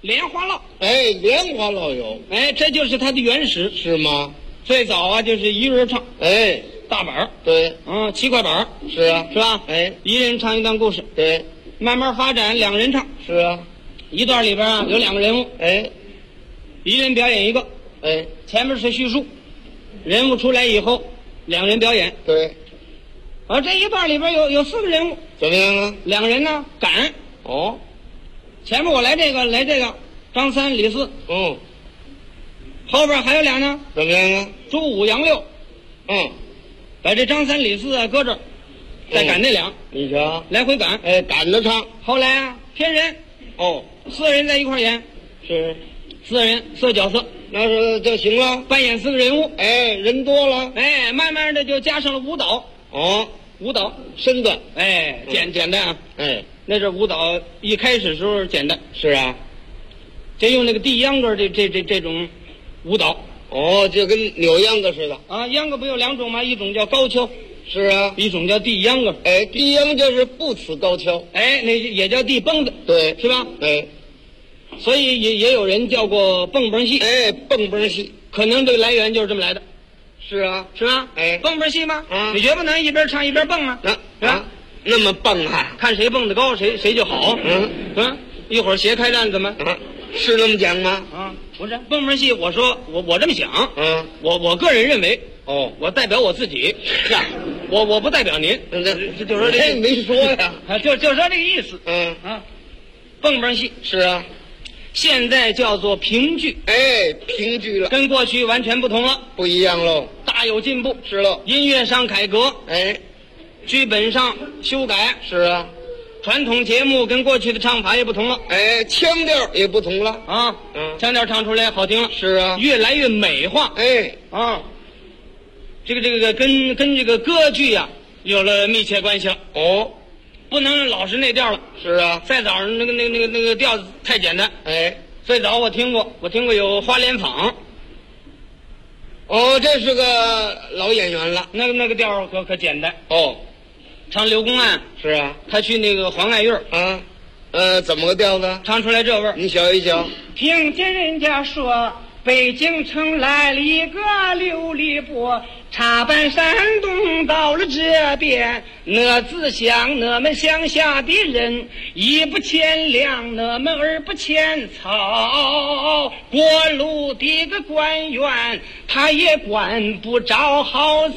[SPEAKER 6] 莲花落。
[SPEAKER 14] 哎，莲花落有。
[SPEAKER 6] 哎，这就是它的原始，
[SPEAKER 14] 是吗？
[SPEAKER 6] 最早啊，就是一人唱。
[SPEAKER 14] 哎，
[SPEAKER 6] 大板儿。
[SPEAKER 14] 对。
[SPEAKER 6] 7块板儿。
[SPEAKER 14] 是啊，
[SPEAKER 6] 是吧？
[SPEAKER 14] 哎，
[SPEAKER 6] 一人唱一段故事。
[SPEAKER 14] 对。
[SPEAKER 6] 慢慢发展，2人唱。
[SPEAKER 14] 是啊。
[SPEAKER 6] 一段里边啊有2个人物。
[SPEAKER 14] 哎，
[SPEAKER 6] 一人表演一个。
[SPEAKER 14] 哎，
[SPEAKER 6] 前面是叙述，人物出来以后，2人表演。
[SPEAKER 14] 对。
[SPEAKER 6] 这一段里边有4个人物。
[SPEAKER 14] 怎么样啊
[SPEAKER 6] ？2人呢赶。
[SPEAKER 14] 哦。
[SPEAKER 6] 前面我来这个，张三李四。
[SPEAKER 14] 嗯。
[SPEAKER 6] 后边还有俩呢。
[SPEAKER 14] 怎么样啊？
[SPEAKER 6] 朱五杨六。
[SPEAKER 14] 嗯。
[SPEAKER 6] 把这张三李四啊搁这儿，再赶那俩。
[SPEAKER 14] 你瞧，
[SPEAKER 6] 来回赶。
[SPEAKER 14] 哎，赶着唱。
[SPEAKER 6] 后来啊，添人。
[SPEAKER 14] 哦
[SPEAKER 6] ，4人在一块演。
[SPEAKER 14] 是
[SPEAKER 6] ，4人4个角色，
[SPEAKER 14] 那是就行了。
[SPEAKER 6] 扮演4个人物。
[SPEAKER 14] 哎，人多了。
[SPEAKER 6] 哎，慢慢的就加上了舞蹈。
[SPEAKER 14] 哦，
[SPEAKER 6] 舞蹈
[SPEAKER 14] 身段。
[SPEAKER 6] 哎，简单啊。
[SPEAKER 14] 哎，
[SPEAKER 6] 那这舞蹈一开始时候简单。
[SPEAKER 14] 是啊，
[SPEAKER 6] 就用那个地秧歌这种舞蹈。
[SPEAKER 14] 哦，就跟扭秧歌似的
[SPEAKER 6] 啊。秧歌不有2种吗？一种叫高跷。
[SPEAKER 14] 是啊。
[SPEAKER 6] 一种叫地秧歌。
[SPEAKER 14] 哎，地秧就是不辞高跷。
[SPEAKER 6] 哎，那也叫地蹦子。
[SPEAKER 14] 对，
[SPEAKER 6] 是吧？
[SPEAKER 14] 哎，
[SPEAKER 6] 所以也有人叫过蹦蹦戏。
[SPEAKER 14] 哎，蹦蹦戏，
[SPEAKER 6] 可能这个来源就是这么来的。
[SPEAKER 14] 是啊，
[SPEAKER 6] 是吧？
[SPEAKER 14] 哎，
[SPEAKER 6] 蹦蹦戏吗？
[SPEAKER 14] 啊，
[SPEAKER 6] 你绝不能一边唱一边蹦啊，是吧？
[SPEAKER 14] 那么蹦啊，
[SPEAKER 6] 看谁蹦得高，谁就好。一会儿斜开战怎么？
[SPEAKER 14] 是那么讲吗？
[SPEAKER 6] 啊，不是蹦蹦戏，我说我这么想。我个人认为，
[SPEAKER 14] 哦，
[SPEAKER 6] 我代表我自己，是吧？我不代表您，就说这
[SPEAKER 14] 没说呀，
[SPEAKER 6] 就说这个意思。蹦蹦戏
[SPEAKER 14] 是啊，
[SPEAKER 6] 现在叫做评剧。
[SPEAKER 14] 哎，评剧了，
[SPEAKER 6] 跟过去完全不同了，
[SPEAKER 14] 不一样喽，
[SPEAKER 6] 大有进步。
[SPEAKER 14] 是喽，
[SPEAKER 6] 音乐上改革，
[SPEAKER 14] 哎，
[SPEAKER 6] 剧本上修改。
[SPEAKER 14] 是啊，
[SPEAKER 6] 传统节目跟过去的唱法也不同了，
[SPEAKER 14] 哎，腔调也不同了
[SPEAKER 6] 啊，腔调唱出来好听了。
[SPEAKER 14] 是啊，
[SPEAKER 6] 越来越美化。
[SPEAKER 14] 哎，
[SPEAKER 6] 啊，这个跟这个歌剧啊有了密切关系了。
[SPEAKER 14] 哦。
[SPEAKER 6] 不能老是那调了。
[SPEAKER 14] 是啊，
[SPEAKER 6] 再早上那个调子太简单。
[SPEAKER 14] 哎，
[SPEAKER 6] 最早我听过有花莲坊。
[SPEAKER 14] 哦，这是个老演员了。
[SPEAKER 6] 那个调可简单。
[SPEAKER 14] 哦，
[SPEAKER 6] 唱刘公案。
[SPEAKER 14] 是啊，
[SPEAKER 6] 他去那个黄爱院
[SPEAKER 14] 啊，怎么个调子？
[SPEAKER 6] 唱出来这味儿。
[SPEAKER 14] 你瞧一瞧。
[SPEAKER 6] 听见人家说，北京城来了一个琉璃波，插班山东到了这边，我自想我们乡下的人，一不欠粮，我们二不欠草，过路的个官员他也管不着好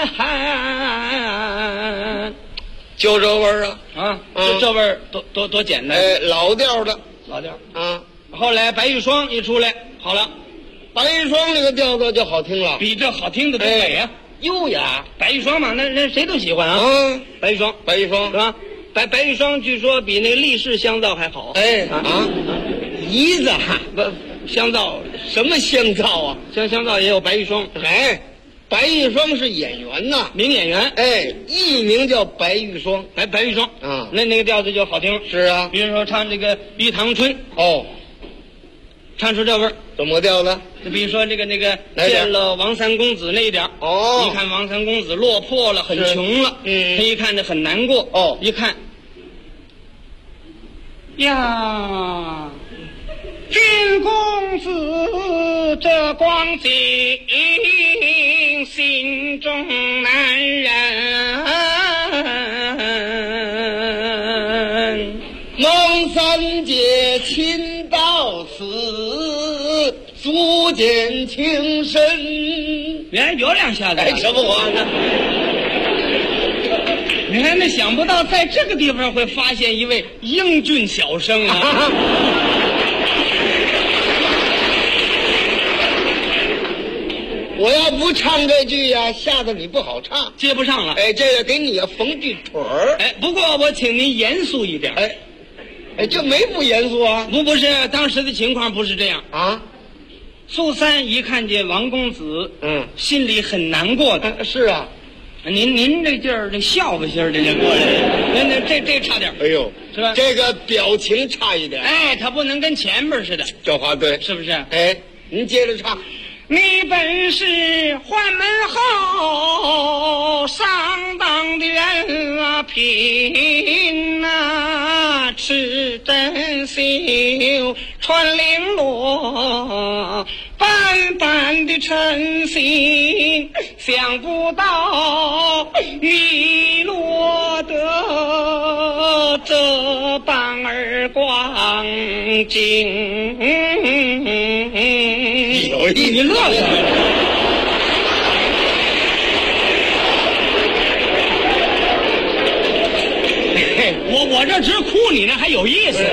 [SPEAKER 6] 咱。
[SPEAKER 14] 就这味儿啊！
[SPEAKER 6] 啊，这味儿多简单。
[SPEAKER 14] 哎，老调的，
[SPEAKER 6] 老调
[SPEAKER 14] 啊。
[SPEAKER 6] 后来白玉霜一出来，好了。
[SPEAKER 14] 白玉霜这个调子就好听了，
[SPEAKER 6] 比这好听的多美啊，
[SPEAKER 14] 优雅。
[SPEAKER 6] 白玉霜嘛，那谁都喜欢啊。白玉霜是吧？白玉霜据说比那个立式香皂还好。
[SPEAKER 14] 哎姨子
[SPEAKER 6] 不香皂
[SPEAKER 14] 什么香皂啊？
[SPEAKER 6] 香皂也有白玉霜。
[SPEAKER 14] 哎，白玉霜是演员呐，
[SPEAKER 6] 名演员。
[SPEAKER 14] 哎，艺名叫白玉霜。
[SPEAKER 6] 白玉霜
[SPEAKER 14] 啊，
[SPEAKER 6] 那个调子就好听。
[SPEAKER 14] 是啊，
[SPEAKER 6] 比如说唱这个《玉堂春》
[SPEAKER 14] 哦。
[SPEAKER 6] 唱出这味儿，
[SPEAKER 14] 怎么调呢？
[SPEAKER 6] 就比如说那个见了王三公子那一点
[SPEAKER 14] 哦，
[SPEAKER 6] 一看王三公子落魄了，很穷了，他一看着很难过
[SPEAKER 14] 哦，
[SPEAKER 6] 一看呀，君公子这光景，心中难忍，
[SPEAKER 14] 孟三姐亲到此，足见情深。
[SPEAKER 6] 连有两下子，
[SPEAKER 14] 哎，什么话呢？
[SPEAKER 6] 你看，那想不到在这个地方会发现一位英俊小生啊！
[SPEAKER 14] 我要不唱这句呀，吓得你不好唱，
[SPEAKER 6] 接不上了。
[SPEAKER 14] 哎，这个给你要缝句腿儿。
[SPEAKER 6] 哎，不过我请您严肃一点。
[SPEAKER 14] 哎，这没不严肃啊？
[SPEAKER 6] 不是，当时的情况不是这样
[SPEAKER 14] 啊。
[SPEAKER 6] 苏三一看见王公子，心里很难过的。
[SPEAKER 14] 是啊，
[SPEAKER 6] 您这劲儿，这笑话心儿这过来，那这差点。
[SPEAKER 14] 哎呦，
[SPEAKER 6] 是吧？
[SPEAKER 14] 这个表情差一点。
[SPEAKER 6] 哎，他不能跟前边似的。
[SPEAKER 14] 这话对，
[SPEAKER 6] 是不是？
[SPEAKER 14] 哎，您接着唱。
[SPEAKER 6] 你本是宦门后上当的人啊，贫啊，吃珍馐穿绫罗，斑斑的称心，想不到你落得这般儿光景。你乐什么？我这直哭你呢，还有意思。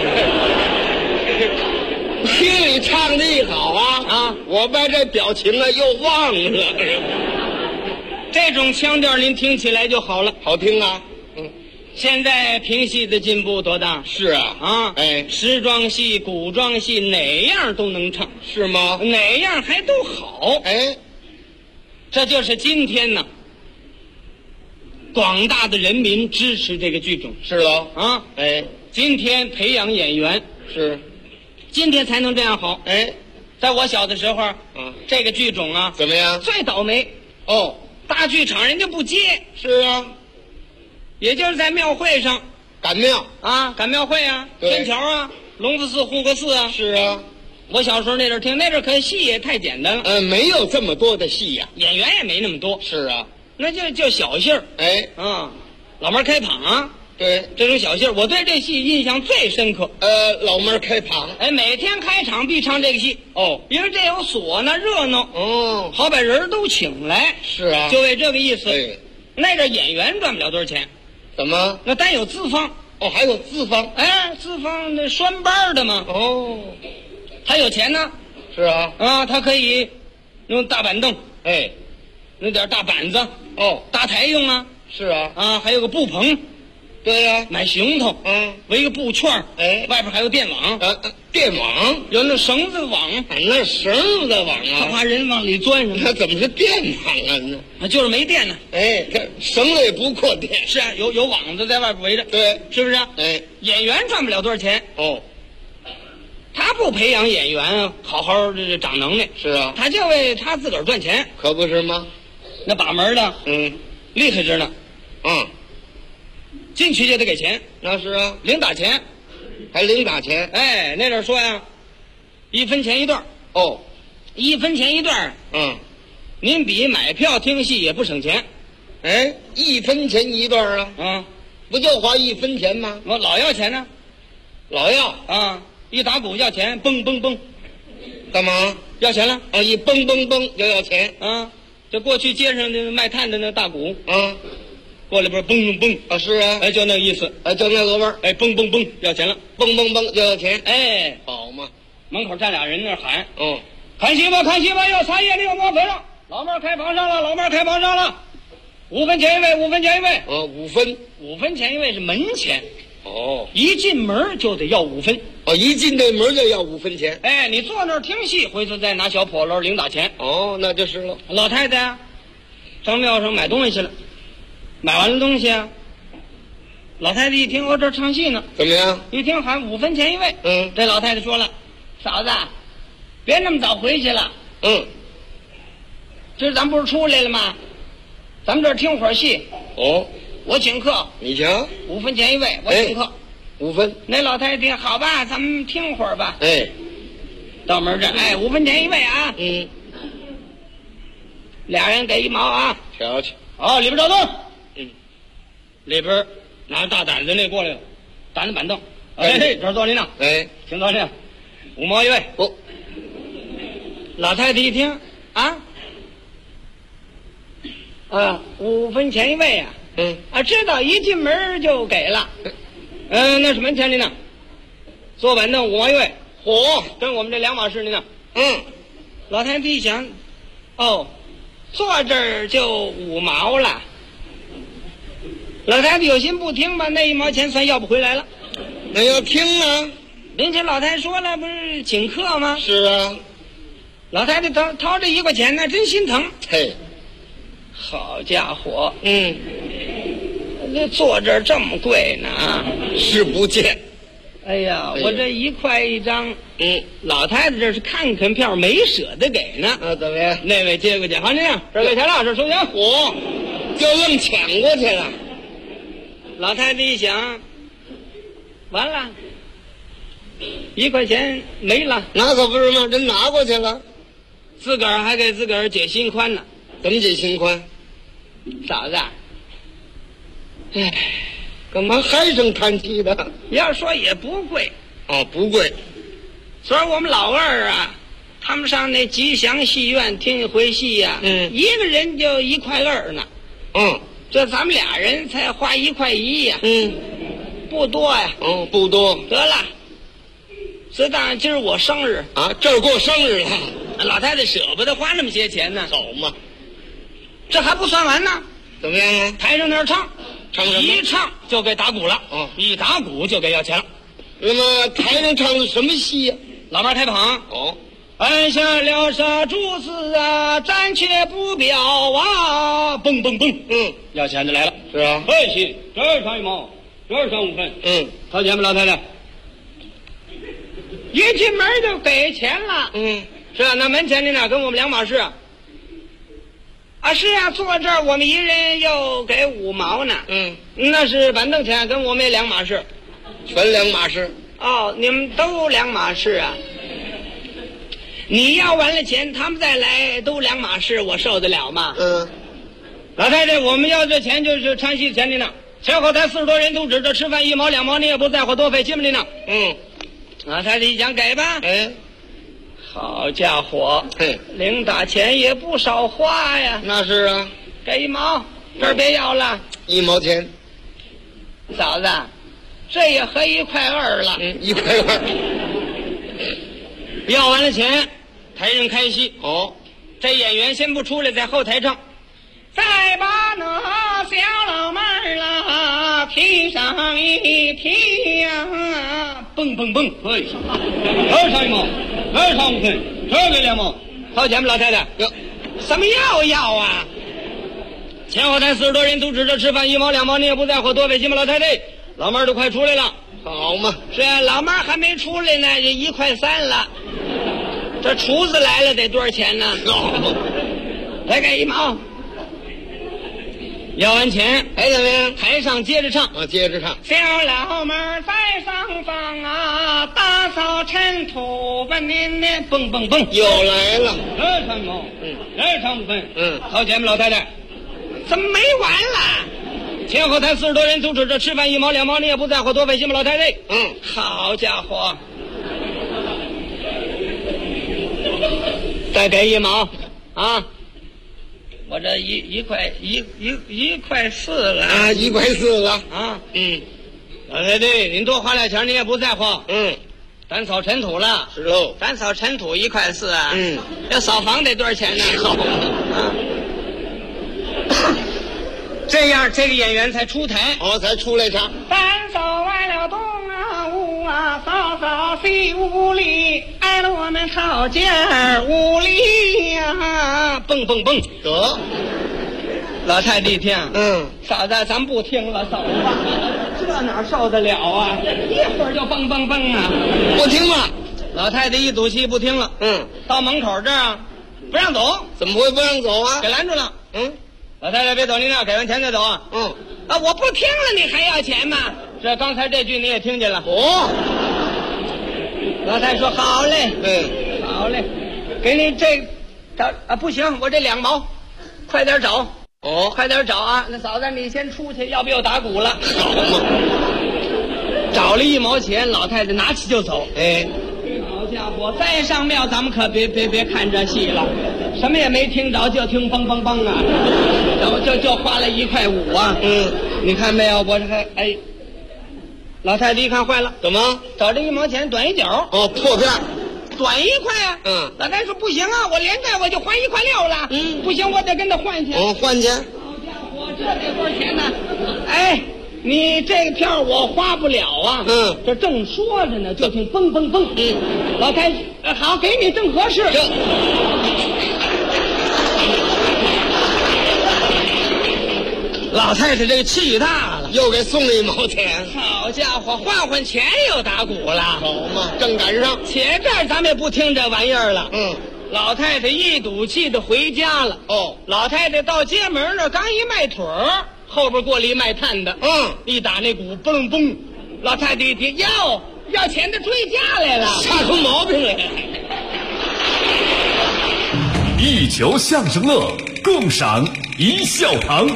[SPEAKER 14] 听你唱的好啊，我把这表情啊又忘了。
[SPEAKER 6] 这种腔调您听起来就好了，
[SPEAKER 14] 好听啊。
[SPEAKER 6] 现在评戏的进步多大？
[SPEAKER 14] 是啊，
[SPEAKER 6] 时装戏、古装戏哪样都能唱，
[SPEAKER 14] 是吗？
[SPEAKER 6] 哪样还都好，这就是今天呢，广大的人民支持这个剧种，
[SPEAKER 14] 是喽
[SPEAKER 6] 啊，今天培养演员
[SPEAKER 14] 是，
[SPEAKER 6] 今天才能这样好，在我小的时候，这个剧种啊，
[SPEAKER 14] 怎么样？
[SPEAKER 6] 最倒霉
[SPEAKER 14] 哦，
[SPEAKER 6] 大剧场人家不接，
[SPEAKER 14] 是啊。
[SPEAKER 6] 也就是在庙会上
[SPEAKER 14] 赶庙
[SPEAKER 6] 啊，赶庙会啊，天桥啊，隆福寺、护国寺啊。
[SPEAKER 14] 是啊，
[SPEAKER 6] 我小时候那阵听，那阵可戏也太简单了。
[SPEAKER 14] 没有这么多的戏呀，
[SPEAKER 6] 演员也没那么多。
[SPEAKER 14] 是啊，
[SPEAKER 6] 那就小戏儿。老妹儿开膀啊，
[SPEAKER 14] 对，
[SPEAKER 6] 这种小戏儿，我对这戏印象最深刻。
[SPEAKER 14] 老妹儿开膀，
[SPEAKER 6] 每天开场必唱这个戏。
[SPEAKER 14] 哦，
[SPEAKER 6] 因为这有唢呐热闹。
[SPEAKER 14] 哦，
[SPEAKER 6] 好把人都请来。
[SPEAKER 14] 是啊，
[SPEAKER 6] 就为这个意思。那阵演员赚不了多少钱。
[SPEAKER 14] 怎么？
[SPEAKER 6] 那单有资方
[SPEAKER 14] 哦，还有资方，
[SPEAKER 6] 资方那拴班的嘛。
[SPEAKER 14] 哦，
[SPEAKER 6] 他有钱呢。
[SPEAKER 14] 是啊，
[SPEAKER 6] 他可以用大板凳，弄点大板子，搭台用啊。
[SPEAKER 14] 是啊，
[SPEAKER 6] 还有个布棚，
[SPEAKER 14] 对呀，
[SPEAKER 6] 买行头，围个布圈，外边还有电网，
[SPEAKER 14] 电网
[SPEAKER 6] 有那绳子网，
[SPEAKER 14] 那绳子网啊，
[SPEAKER 6] 他怕人往里钻上，
[SPEAKER 14] 那怎么是电网啊？
[SPEAKER 6] 就是没电呢。
[SPEAKER 14] 这绳子也不扩电。
[SPEAKER 6] 是啊，有网子在外边围着。
[SPEAKER 14] 对，
[SPEAKER 6] 是不是？演员赚不了多少钱。
[SPEAKER 14] 哦，
[SPEAKER 6] 他不培养演员，好好这长能耐。
[SPEAKER 14] 是啊，
[SPEAKER 6] 他就为他自个儿赚钱，
[SPEAKER 14] 可不是吗？
[SPEAKER 6] 那把门的，厉害着呢。进去就得给钱。
[SPEAKER 14] 那是啊，
[SPEAKER 6] 零打钱，
[SPEAKER 14] 还零打钱。
[SPEAKER 6] 那阵说呀，1分钱一段。
[SPEAKER 14] 哦
[SPEAKER 6] ，1分钱一段。您比买票听戏也不省钱。
[SPEAKER 14] 1分钱一段啊。不就花1分钱吗？
[SPEAKER 6] 我老要钱呢。
[SPEAKER 14] 老要
[SPEAKER 6] 啊，一打鼓要钱，蹦蹦蹦。
[SPEAKER 14] 干嘛？
[SPEAKER 6] 要钱了
[SPEAKER 14] 啊！一蹦蹦蹦就要钱
[SPEAKER 6] 啊！就过去街上那卖炭的那大鼓
[SPEAKER 14] 啊，
[SPEAKER 6] 过来边蹦蹦蹦
[SPEAKER 14] 啊！是啊，
[SPEAKER 6] 就那个意思，
[SPEAKER 14] 就那个味儿，
[SPEAKER 6] 蹦蹦蹦要钱了，
[SPEAKER 14] 蹦蹦蹦就要钱，
[SPEAKER 6] 好
[SPEAKER 14] 嘛！
[SPEAKER 6] 门口站俩人那喊，看戏吧，看戏吧，要茶叶的，要磨肥了，老妹儿开房上了，老妹儿开房上了，5分钱一位，5分钱一位，5分钱一位是门钱。一进门就得要5分。
[SPEAKER 14] 一进这门就要5分钱。
[SPEAKER 6] 你坐那儿听戏，回头再拿小笸箩零打钱。
[SPEAKER 14] 那就是了。
[SPEAKER 6] 老太太啊，上庙上买东西去了，买完了东西啊，老太太一听这儿唱戏呢，
[SPEAKER 14] 怎么样？
[SPEAKER 6] 一听喊5分钱一位，这老太太说了，嫂子，别那么早回去了。今儿咱不是出来了吗？咱们这儿听会儿戏。我请客，
[SPEAKER 14] 你瞧
[SPEAKER 6] ，5分钱一位，我请客
[SPEAKER 14] ，5分。
[SPEAKER 6] 那老太太听好吧，咱们听会儿吧。到门这，5分钱一位啊。俩人给1毛啊。
[SPEAKER 14] 瞧瞧。
[SPEAKER 6] 里边找灯。里边拿着大胆子那过来了，担着板凳。这儿坐您呢。请坐您，5毛一位。老太太一听啊，5分钱一位啊。知道一进门就给了。那是门钱您呢？坐板凳5毛一位。跟我们这2码事您呢？老太太一想，坐这儿就5毛了。老太太有心不听吧，那1毛钱算要不回来了。
[SPEAKER 14] 那要听啊！
[SPEAKER 6] 人家老太太说了，不是请客吗？
[SPEAKER 14] 是啊。
[SPEAKER 6] 老太太掏这1块钱呢，真心疼。好家伙，
[SPEAKER 14] 这
[SPEAKER 6] 坐这儿这么贵呢？
[SPEAKER 14] 视不见。
[SPEAKER 6] 哎呀，我这1块1张，老太太这是看看票，没舍得给呢。
[SPEAKER 14] 怎么样？
[SPEAKER 6] 那位接过去，好，这样，这给钱了，这收钱。
[SPEAKER 14] 我就愣抢过去了。
[SPEAKER 6] 老太太一想，完了，1块钱没了，
[SPEAKER 14] 那可不是吗？人拿过去了，
[SPEAKER 6] 自个儿还给自个儿解心宽呢。
[SPEAKER 14] 怎么解心宽？
[SPEAKER 6] 嫂子，
[SPEAKER 14] 哎，干嘛唉声叹气的？
[SPEAKER 6] 要说也不贵，
[SPEAKER 14] 不贵。
[SPEAKER 6] 昨儿我们老二啊，他们上那吉祥戏院听一回戏呀，一个人就1块2呢。这咱们俩人才花1块1呀。不多呀。
[SPEAKER 14] 不多。
[SPEAKER 6] 得了，这当然今儿我生日
[SPEAKER 14] 啊，这儿过生日了，
[SPEAKER 6] 老太太舍不得花那么些钱呢。
[SPEAKER 14] 走嘛。
[SPEAKER 6] 这还不算完呢。
[SPEAKER 14] 怎么样啊？
[SPEAKER 6] 台上那儿唱
[SPEAKER 14] 什么？
[SPEAKER 6] 一唱就给打鼓了。一打鼓就给要钱了。
[SPEAKER 14] 那么台上唱的什么戏呀？
[SPEAKER 6] 老妹儿抬捧。按下了杀柱子啊，暂且不表啊，蹦蹦蹦。要钱的来了。
[SPEAKER 14] 是啊。
[SPEAKER 6] 行，这儿上1毛，这儿上5分。掏钱吧，老太太。一进门就给钱了。是啊，那门前的呢，跟我们2码事啊。是啊，坐这儿我们一人又给5毛呢。那是板凳钱，跟我们也2码事。
[SPEAKER 14] 全2码事。
[SPEAKER 6] 你们都2码事啊？你要完了钱，他们再来都2码事，我受得了吗？老太太，我们要这钱就是唱戏钱的呢。前后台40多人都指着吃饭1毛2毛，你也不在乎多费气吗的呢？老太太一讲给吧。好家伙，零打钱也不少花呀。
[SPEAKER 14] 那是啊。
[SPEAKER 6] 给1毛，这儿别要了。
[SPEAKER 14] 1毛钱。
[SPEAKER 6] 嫂子，这也合1块2了。
[SPEAKER 14] 1块2。
[SPEAKER 6] 要完了钱，台上开戏。这演员先不出来，在后台唱。再把那小老妹儿啦提上一提呀，蹦蹦蹦，这儿上1毛，这儿上5分，这儿给2毛，掏钱吧，老太太。什么要啊？前后台40多人都指着吃饭1毛2毛，你也不在乎多费心吗，老太太？老妹儿都快出来了。
[SPEAKER 14] 好嘛。
[SPEAKER 6] 是啊，老妹儿还没出来呢，就1块3了。这厨子来了得多少钱呢？再给1毛。要完钱，
[SPEAKER 14] 怎么样？
[SPEAKER 6] 台上接着唱。
[SPEAKER 14] 接着唱。
[SPEAKER 6] 小老妹儿在上方啊，打扫尘土吧，您蹦蹦蹦，
[SPEAKER 14] 又来了。
[SPEAKER 6] 这上1毛，这上5分。掏钱吧，老太太。怎么没完了？前后台40多人都指着吃饭1毛2毛，你也不在乎多费心吗，老太太？好家伙。再给1毛啊！我这1块4了
[SPEAKER 14] 啊，1块4了
[SPEAKER 6] 啊！老太太，您多花点钱，您也不在乎。咱扫尘土了。
[SPEAKER 14] 是喽。
[SPEAKER 6] 咱扫尘土1块4啊。要扫房得多少钱呢？这样，这个演员才出台。
[SPEAKER 14] 才出来唱。
[SPEAKER 6] 咱扫完了东啊屋啊，扫扫西屋里，挨了我们靠间屋里呀，蹦蹦蹦。
[SPEAKER 14] 得。
[SPEAKER 6] 老太太一听，嫂子，咱不听了，走吧。这哪受得了啊？一会儿就蹦蹦蹦啊！
[SPEAKER 14] 不听了。
[SPEAKER 6] 老太太一赌气不听了。到门口这儿不让走。
[SPEAKER 14] 怎么会不让走啊？
[SPEAKER 6] 给拦住了。老太太别走，您那给完钱再走啊。我不听了，你还要钱吗？这刚才这句你也听见了。老太太说好嘞。好嘞，给你这不行，我这2毛，快点找。快点找啊！那嫂子你先出去，要不又打鼓了。
[SPEAKER 14] 好嘛。
[SPEAKER 6] 找了1毛钱，老太太拿起就走。好家伙，再上庙咱们可别看这戏了，什么也没听着，就听梆梆梆啊，就花了1块5啊。你看没有？我这还老太太一看坏了，
[SPEAKER 14] 怎么
[SPEAKER 6] 找这1毛钱短一角？
[SPEAKER 14] 破片，
[SPEAKER 6] 短1块啊。老太太说不行啊，我连带我就还1块6了。不行，我得跟他换钱。
[SPEAKER 14] 换钱。
[SPEAKER 6] 好家伙，这得多少钱呢？你这个票我花不了啊。这正说着呢，就听蹦蹦蹦。老太太，好，给你正合适。老太太这个气大了。
[SPEAKER 14] 又给送了1毛钱。
[SPEAKER 11] 好家伙，换钱又打鼓了。
[SPEAKER 14] 好嘛，正赶上。
[SPEAKER 11] 且这儿咱们也不听这玩意儿了。
[SPEAKER 6] 老太太一赌气的回家了。
[SPEAKER 14] 哦，
[SPEAKER 6] 老太太到街门那儿刚一迈腿儿，后边过来一卖炭的。一打那鼓，嘣嘣，老太太一听，要钱的追家来了，
[SPEAKER 14] 吓出毛病来。
[SPEAKER 2] 一球相声乐，共赏一笑堂。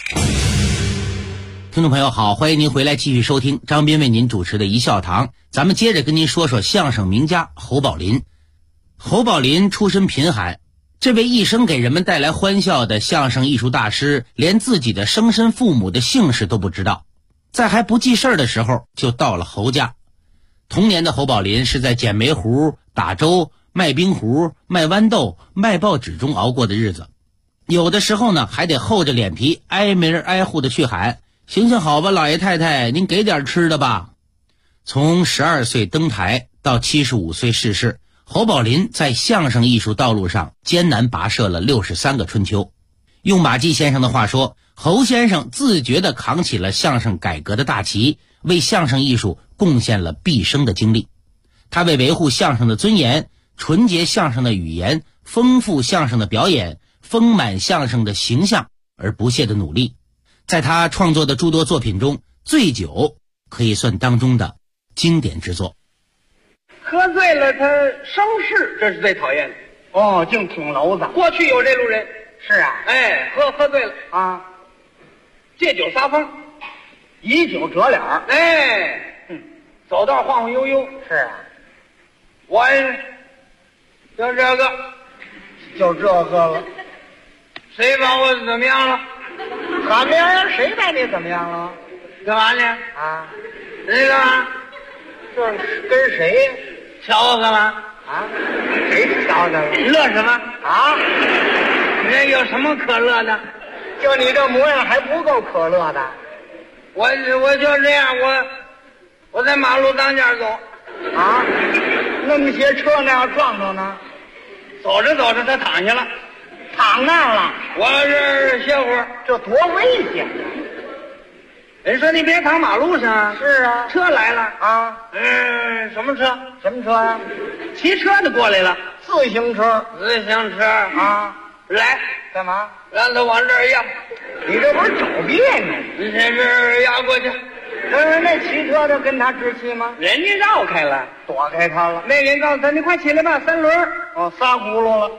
[SPEAKER 7] 听众朋友好，欢迎您回来继续收听张斌为您主持的一笑堂。咱们接着跟您说说相声名家侯宝林。侯宝林出身贫寒，这位一生给人们带来欢笑的相声艺术大师，连自己的生身父母的姓氏都不知道，在还不记事儿的时候就到了侯家。童年的侯宝林是在捡煤糊、打粥、卖冰壶、卖豌豆、卖报纸中熬过的日子，有的时候呢还得厚着脸皮挨门挨户的去喊，行行好吧，老爷太太，您给点吃的吧。从12岁登台到75岁逝世，侯宝林在相声艺术道路上艰难跋涉了63个春秋。用马季先生的话说，侯先生自觉地扛起了相声改革的大旗，为相声艺术贡献了毕生的精力。他为维护相声的尊严、纯洁相声的语言、丰富相声的表演、丰满相声的形象而不懈的努力。在他创作的诸多作品中，《醉酒》可以算当中的经典之作。
[SPEAKER 6] 喝醉了他生事，这是最讨厌的。
[SPEAKER 8] 哦，净捅娄子。
[SPEAKER 6] 过去有这路人。
[SPEAKER 8] 是啊。
[SPEAKER 6] 哎，喝醉了
[SPEAKER 8] 啊，
[SPEAKER 6] 借酒撒疯，
[SPEAKER 8] 以酒折脸。
[SPEAKER 6] 哎，走道晃晃悠悠。
[SPEAKER 8] 是啊。
[SPEAKER 6] 我就这个
[SPEAKER 8] 了。
[SPEAKER 6] 谁把我怎么样了？
[SPEAKER 8] 喊名儿，谁把你怎么样了？
[SPEAKER 6] 干嘛呢？
[SPEAKER 8] 啊，
[SPEAKER 6] 那个
[SPEAKER 8] 这跟谁
[SPEAKER 6] 瞧我干嘛？
[SPEAKER 8] 啊？谁瞧他了？
[SPEAKER 6] 乐什么？
[SPEAKER 8] 啊？
[SPEAKER 6] 这有什么可乐的？
[SPEAKER 8] 就你这模样还不够可乐的。
[SPEAKER 6] 我就这样，我在马路当间走。
[SPEAKER 8] 啊？那么些车那样撞着呢？
[SPEAKER 6] 走着走着他躺下了。
[SPEAKER 8] 躺那儿了，
[SPEAKER 6] 我这歇会儿，
[SPEAKER 8] 这多危险呀！
[SPEAKER 6] 人说你别躺马路上。
[SPEAKER 8] 是啊，
[SPEAKER 6] 车来了
[SPEAKER 8] 啊。
[SPEAKER 6] 什么车？
[SPEAKER 8] 什么车呀？
[SPEAKER 6] 骑车的过来了。
[SPEAKER 8] 自行车。
[SPEAKER 6] 自行车
[SPEAKER 8] 啊，
[SPEAKER 6] 来
[SPEAKER 8] 干嘛？
[SPEAKER 6] 让他往这儿压。
[SPEAKER 8] 你这不是找别扭？
[SPEAKER 6] 你先这儿压过去。
[SPEAKER 8] 那骑车的跟他置气吗？
[SPEAKER 6] 人家绕开了，
[SPEAKER 8] 躲开他了。
[SPEAKER 6] 那人告诉他：“你快起来吧，3轮。”
[SPEAKER 8] 哦，3轱辘了。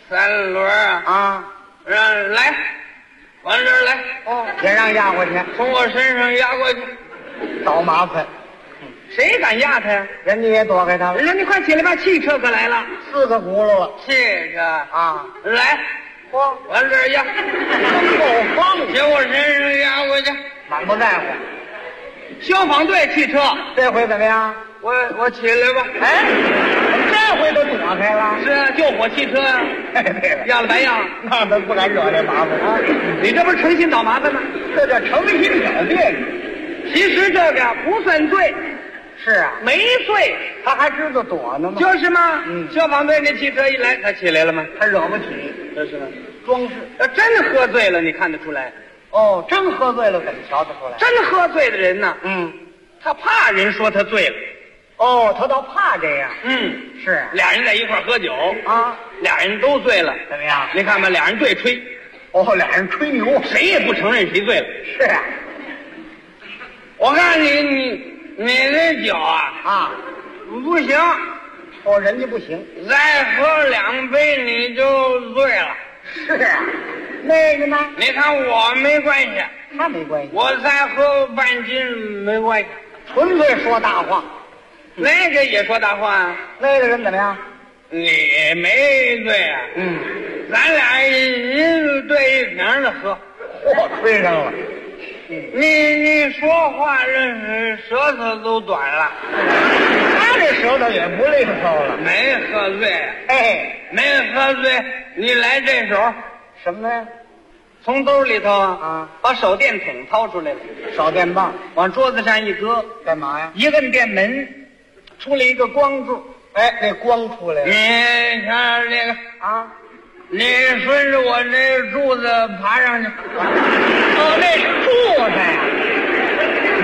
[SPEAKER 6] 3轮
[SPEAKER 8] 啊，
[SPEAKER 6] 让来，往这儿来。
[SPEAKER 8] 哦，也让压过去，
[SPEAKER 6] 从我身上压过去，
[SPEAKER 8] 找麻烦。
[SPEAKER 6] 谁敢压他呀？
[SPEAKER 8] 人家也躲开他了。
[SPEAKER 6] 人说你快起来吧，汽车可来了
[SPEAKER 8] ，4个轱辘了。
[SPEAKER 6] 汽车
[SPEAKER 8] 啊，
[SPEAKER 6] 来，
[SPEAKER 8] 往
[SPEAKER 6] 这儿压，
[SPEAKER 8] 真够方，
[SPEAKER 6] 从我身上压过去，
[SPEAKER 8] 满不在乎。
[SPEAKER 6] 消防队汽车，
[SPEAKER 8] 这回怎么样？
[SPEAKER 6] 我起来吧。
[SPEAKER 8] 哎，这回都躲开了。
[SPEAKER 6] 是啊，救火汽车啊。
[SPEAKER 8] 对了，
[SPEAKER 6] 压了白压，
[SPEAKER 8] 那他不敢惹这麻烦啊。
[SPEAKER 6] 你这不是诚心找麻烦吗？
[SPEAKER 8] 这叫诚心找别扭。
[SPEAKER 6] 其实这个不算罪。
[SPEAKER 8] 是啊，
[SPEAKER 6] 没罪，
[SPEAKER 8] 他还知道躲呢吗？
[SPEAKER 6] 就是嘛。消防队那汽车一来，他起来了吗？
[SPEAKER 8] 他惹不起，
[SPEAKER 6] 这是
[SPEAKER 8] 装饰。
[SPEAKER 6] 真喝醉了，你看得出来？
[SPEAKER 8] 哦，真喝醉了，怎么瞧得出来？
[SPEAKER 6] 真喝醉的人呢，他怕人说他醉了。
[SPEAKER 8] 哦，他倒怕这样。是。
[SPEAKER 6] 俩人在一块儿喝酒
[SPEAKER 8] 啊，
[SPEAKER 6] 俩人都醉了，
[SPEAKER 8] 怎么样？
[SPEAKER 6] 你看吧，俩人对吹。
[SPEAKER 8] 哦，俩人吹牛，
[SPEAKER 6] 谁也不承认谁醉了。
[SPEAKER 8] 是啊。
[SPEAKER 6] 我告诉你这酒啊不行。
[SPEAKER 8] 哦，人家不行，
[SPEAKER 6] 再喝2杯你就醉了。
[SPEAKER 8] 是啊。那个呢？
[SPEAKER 6] 你看我没关系，
[SPEAKER 8] 他没关系。
[SPEAKER 6] 我再喝半斤没关系，
[SPEAKER 8] 纯粹说大话。
[SPEAKER 6] 那个也说大话啊。
[SPEAKER 8] 那个人怎么样？
[SPEAKER 6] 你没醉啊？咱俩一对一瓶的喝。
[SPEAKER 8] 嚯，吹上了。
[SPEAKER 6] 你说话这舌头都短了。
[SPEAKER 8] 他这舌头也不利索了。
[SPEAKER 6] 没喝醉。
[SPEAKER 8] 哎，
[SPEAKER 6] 没喝醉，你来这手。
[SPEAKER 8] 什么呀？
[SPEAKER 6] 从兜里头把手电筒掏出来了，
[SPEAKER 8] 手电棒
[SPEAKER 6] 往桌子上一搁，
[SPEAKER 8] 干嘛呀？
[SPEAKER 6] 一摁电门，出了一个光字。
[SPEAKER 8] 哎，那光出来了。
[SPEAKER 6] 你看这个
[SPEAKER 8] 啊，
[SPEAKER 6] 你顺着我这柱子爬上去。
[SPEAKER 8] 哦，那是柱子呀。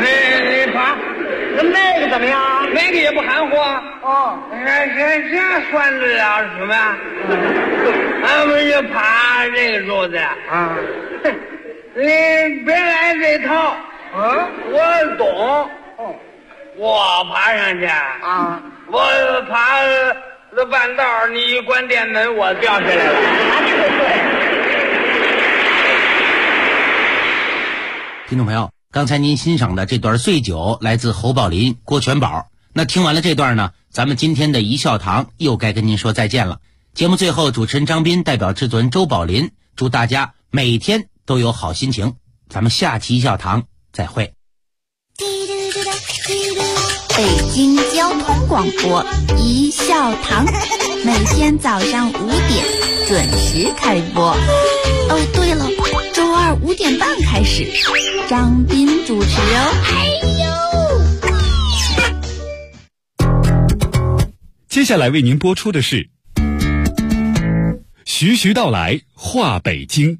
[SPEAKER 6] 你爬，
[SPEAKER 8] 那个怎么样？
[SPEAKER 6] 那个也不含糊。
[SPEAKER 8] 哦，
[SPEAKER 6] 这算得了什么？俺们就爬这个柱子啊。你别来这套，我懂。我爬上去啊，我爬了半道，你一关电门，我掉下来了。
[SPEAKER 7] 听众朋友，刚才您欣赏的这段醉酒来自侯宝林、郭全宝。那听完了这段呢，咱们今天的一笑堂又该跟您说再见了。节目最后，主持人张斌代表制作人周宝林，祝大家每天都有好心情。咱们下期一笑堂再会。
[SPEAKER 3] 北京交通广播一笑堂，每天早上5点准时开播。哦，对了，周二5点半开始，张斌主持哦。
[SPEAKER 12] 接下来为您播出的是徐徐道来话北京。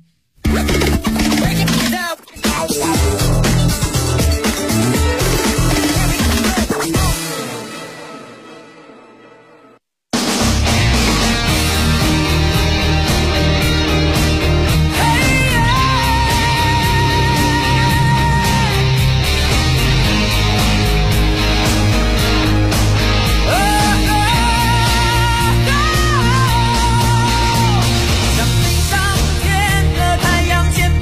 [SPEAKER 15] 像飞上天的太阳，肩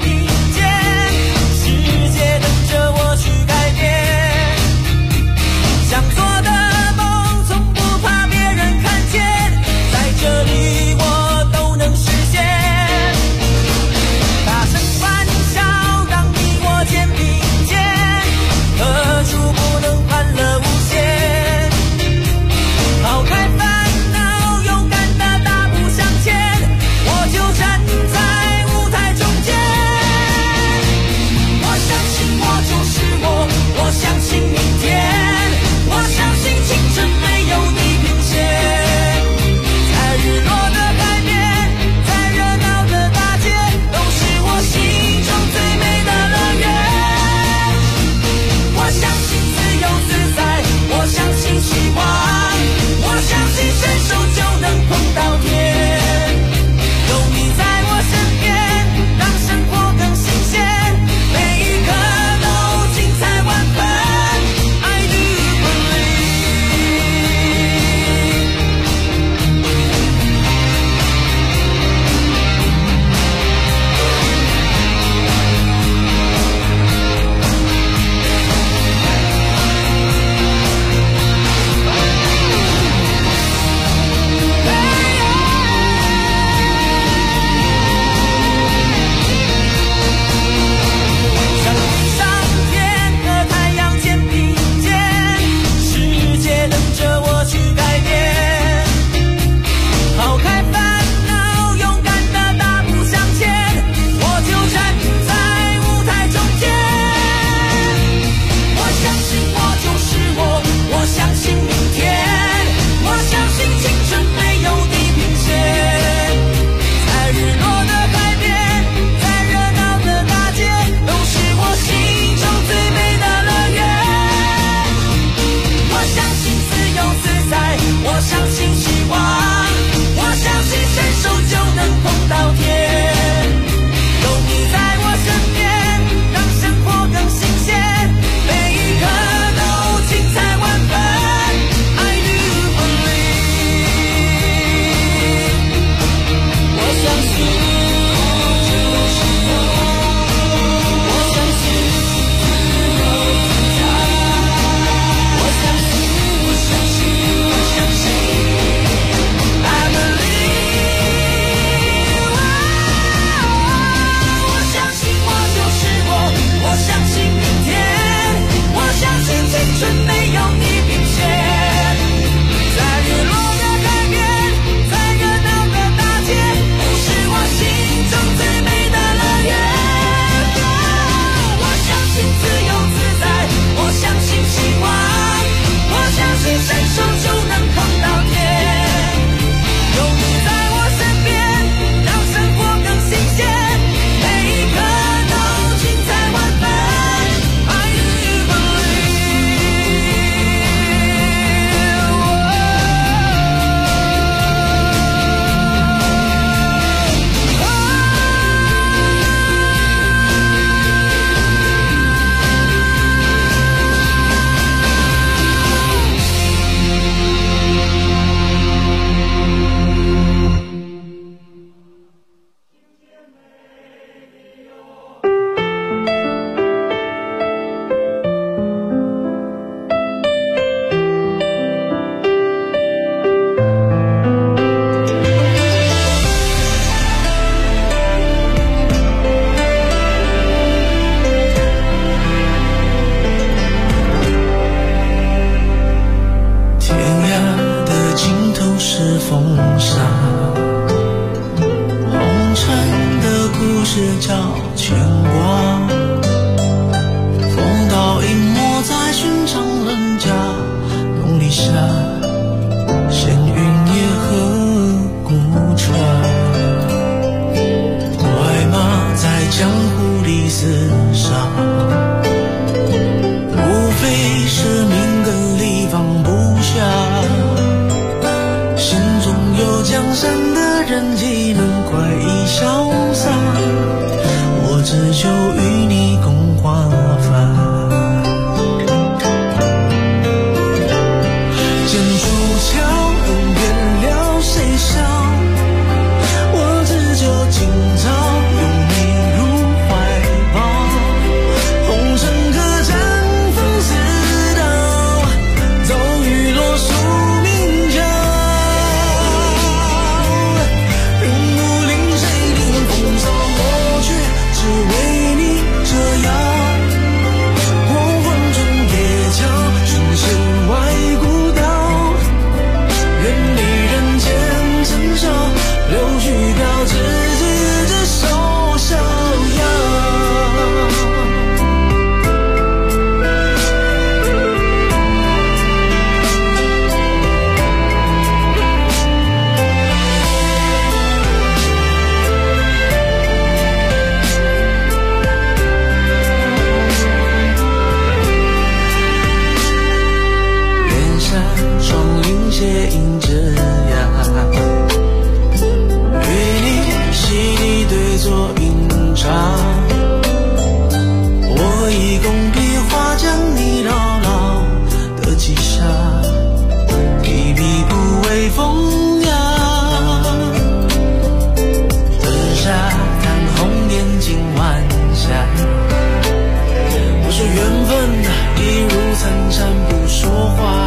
[SPEAKER 5] 人岂能快意潇洒？我只求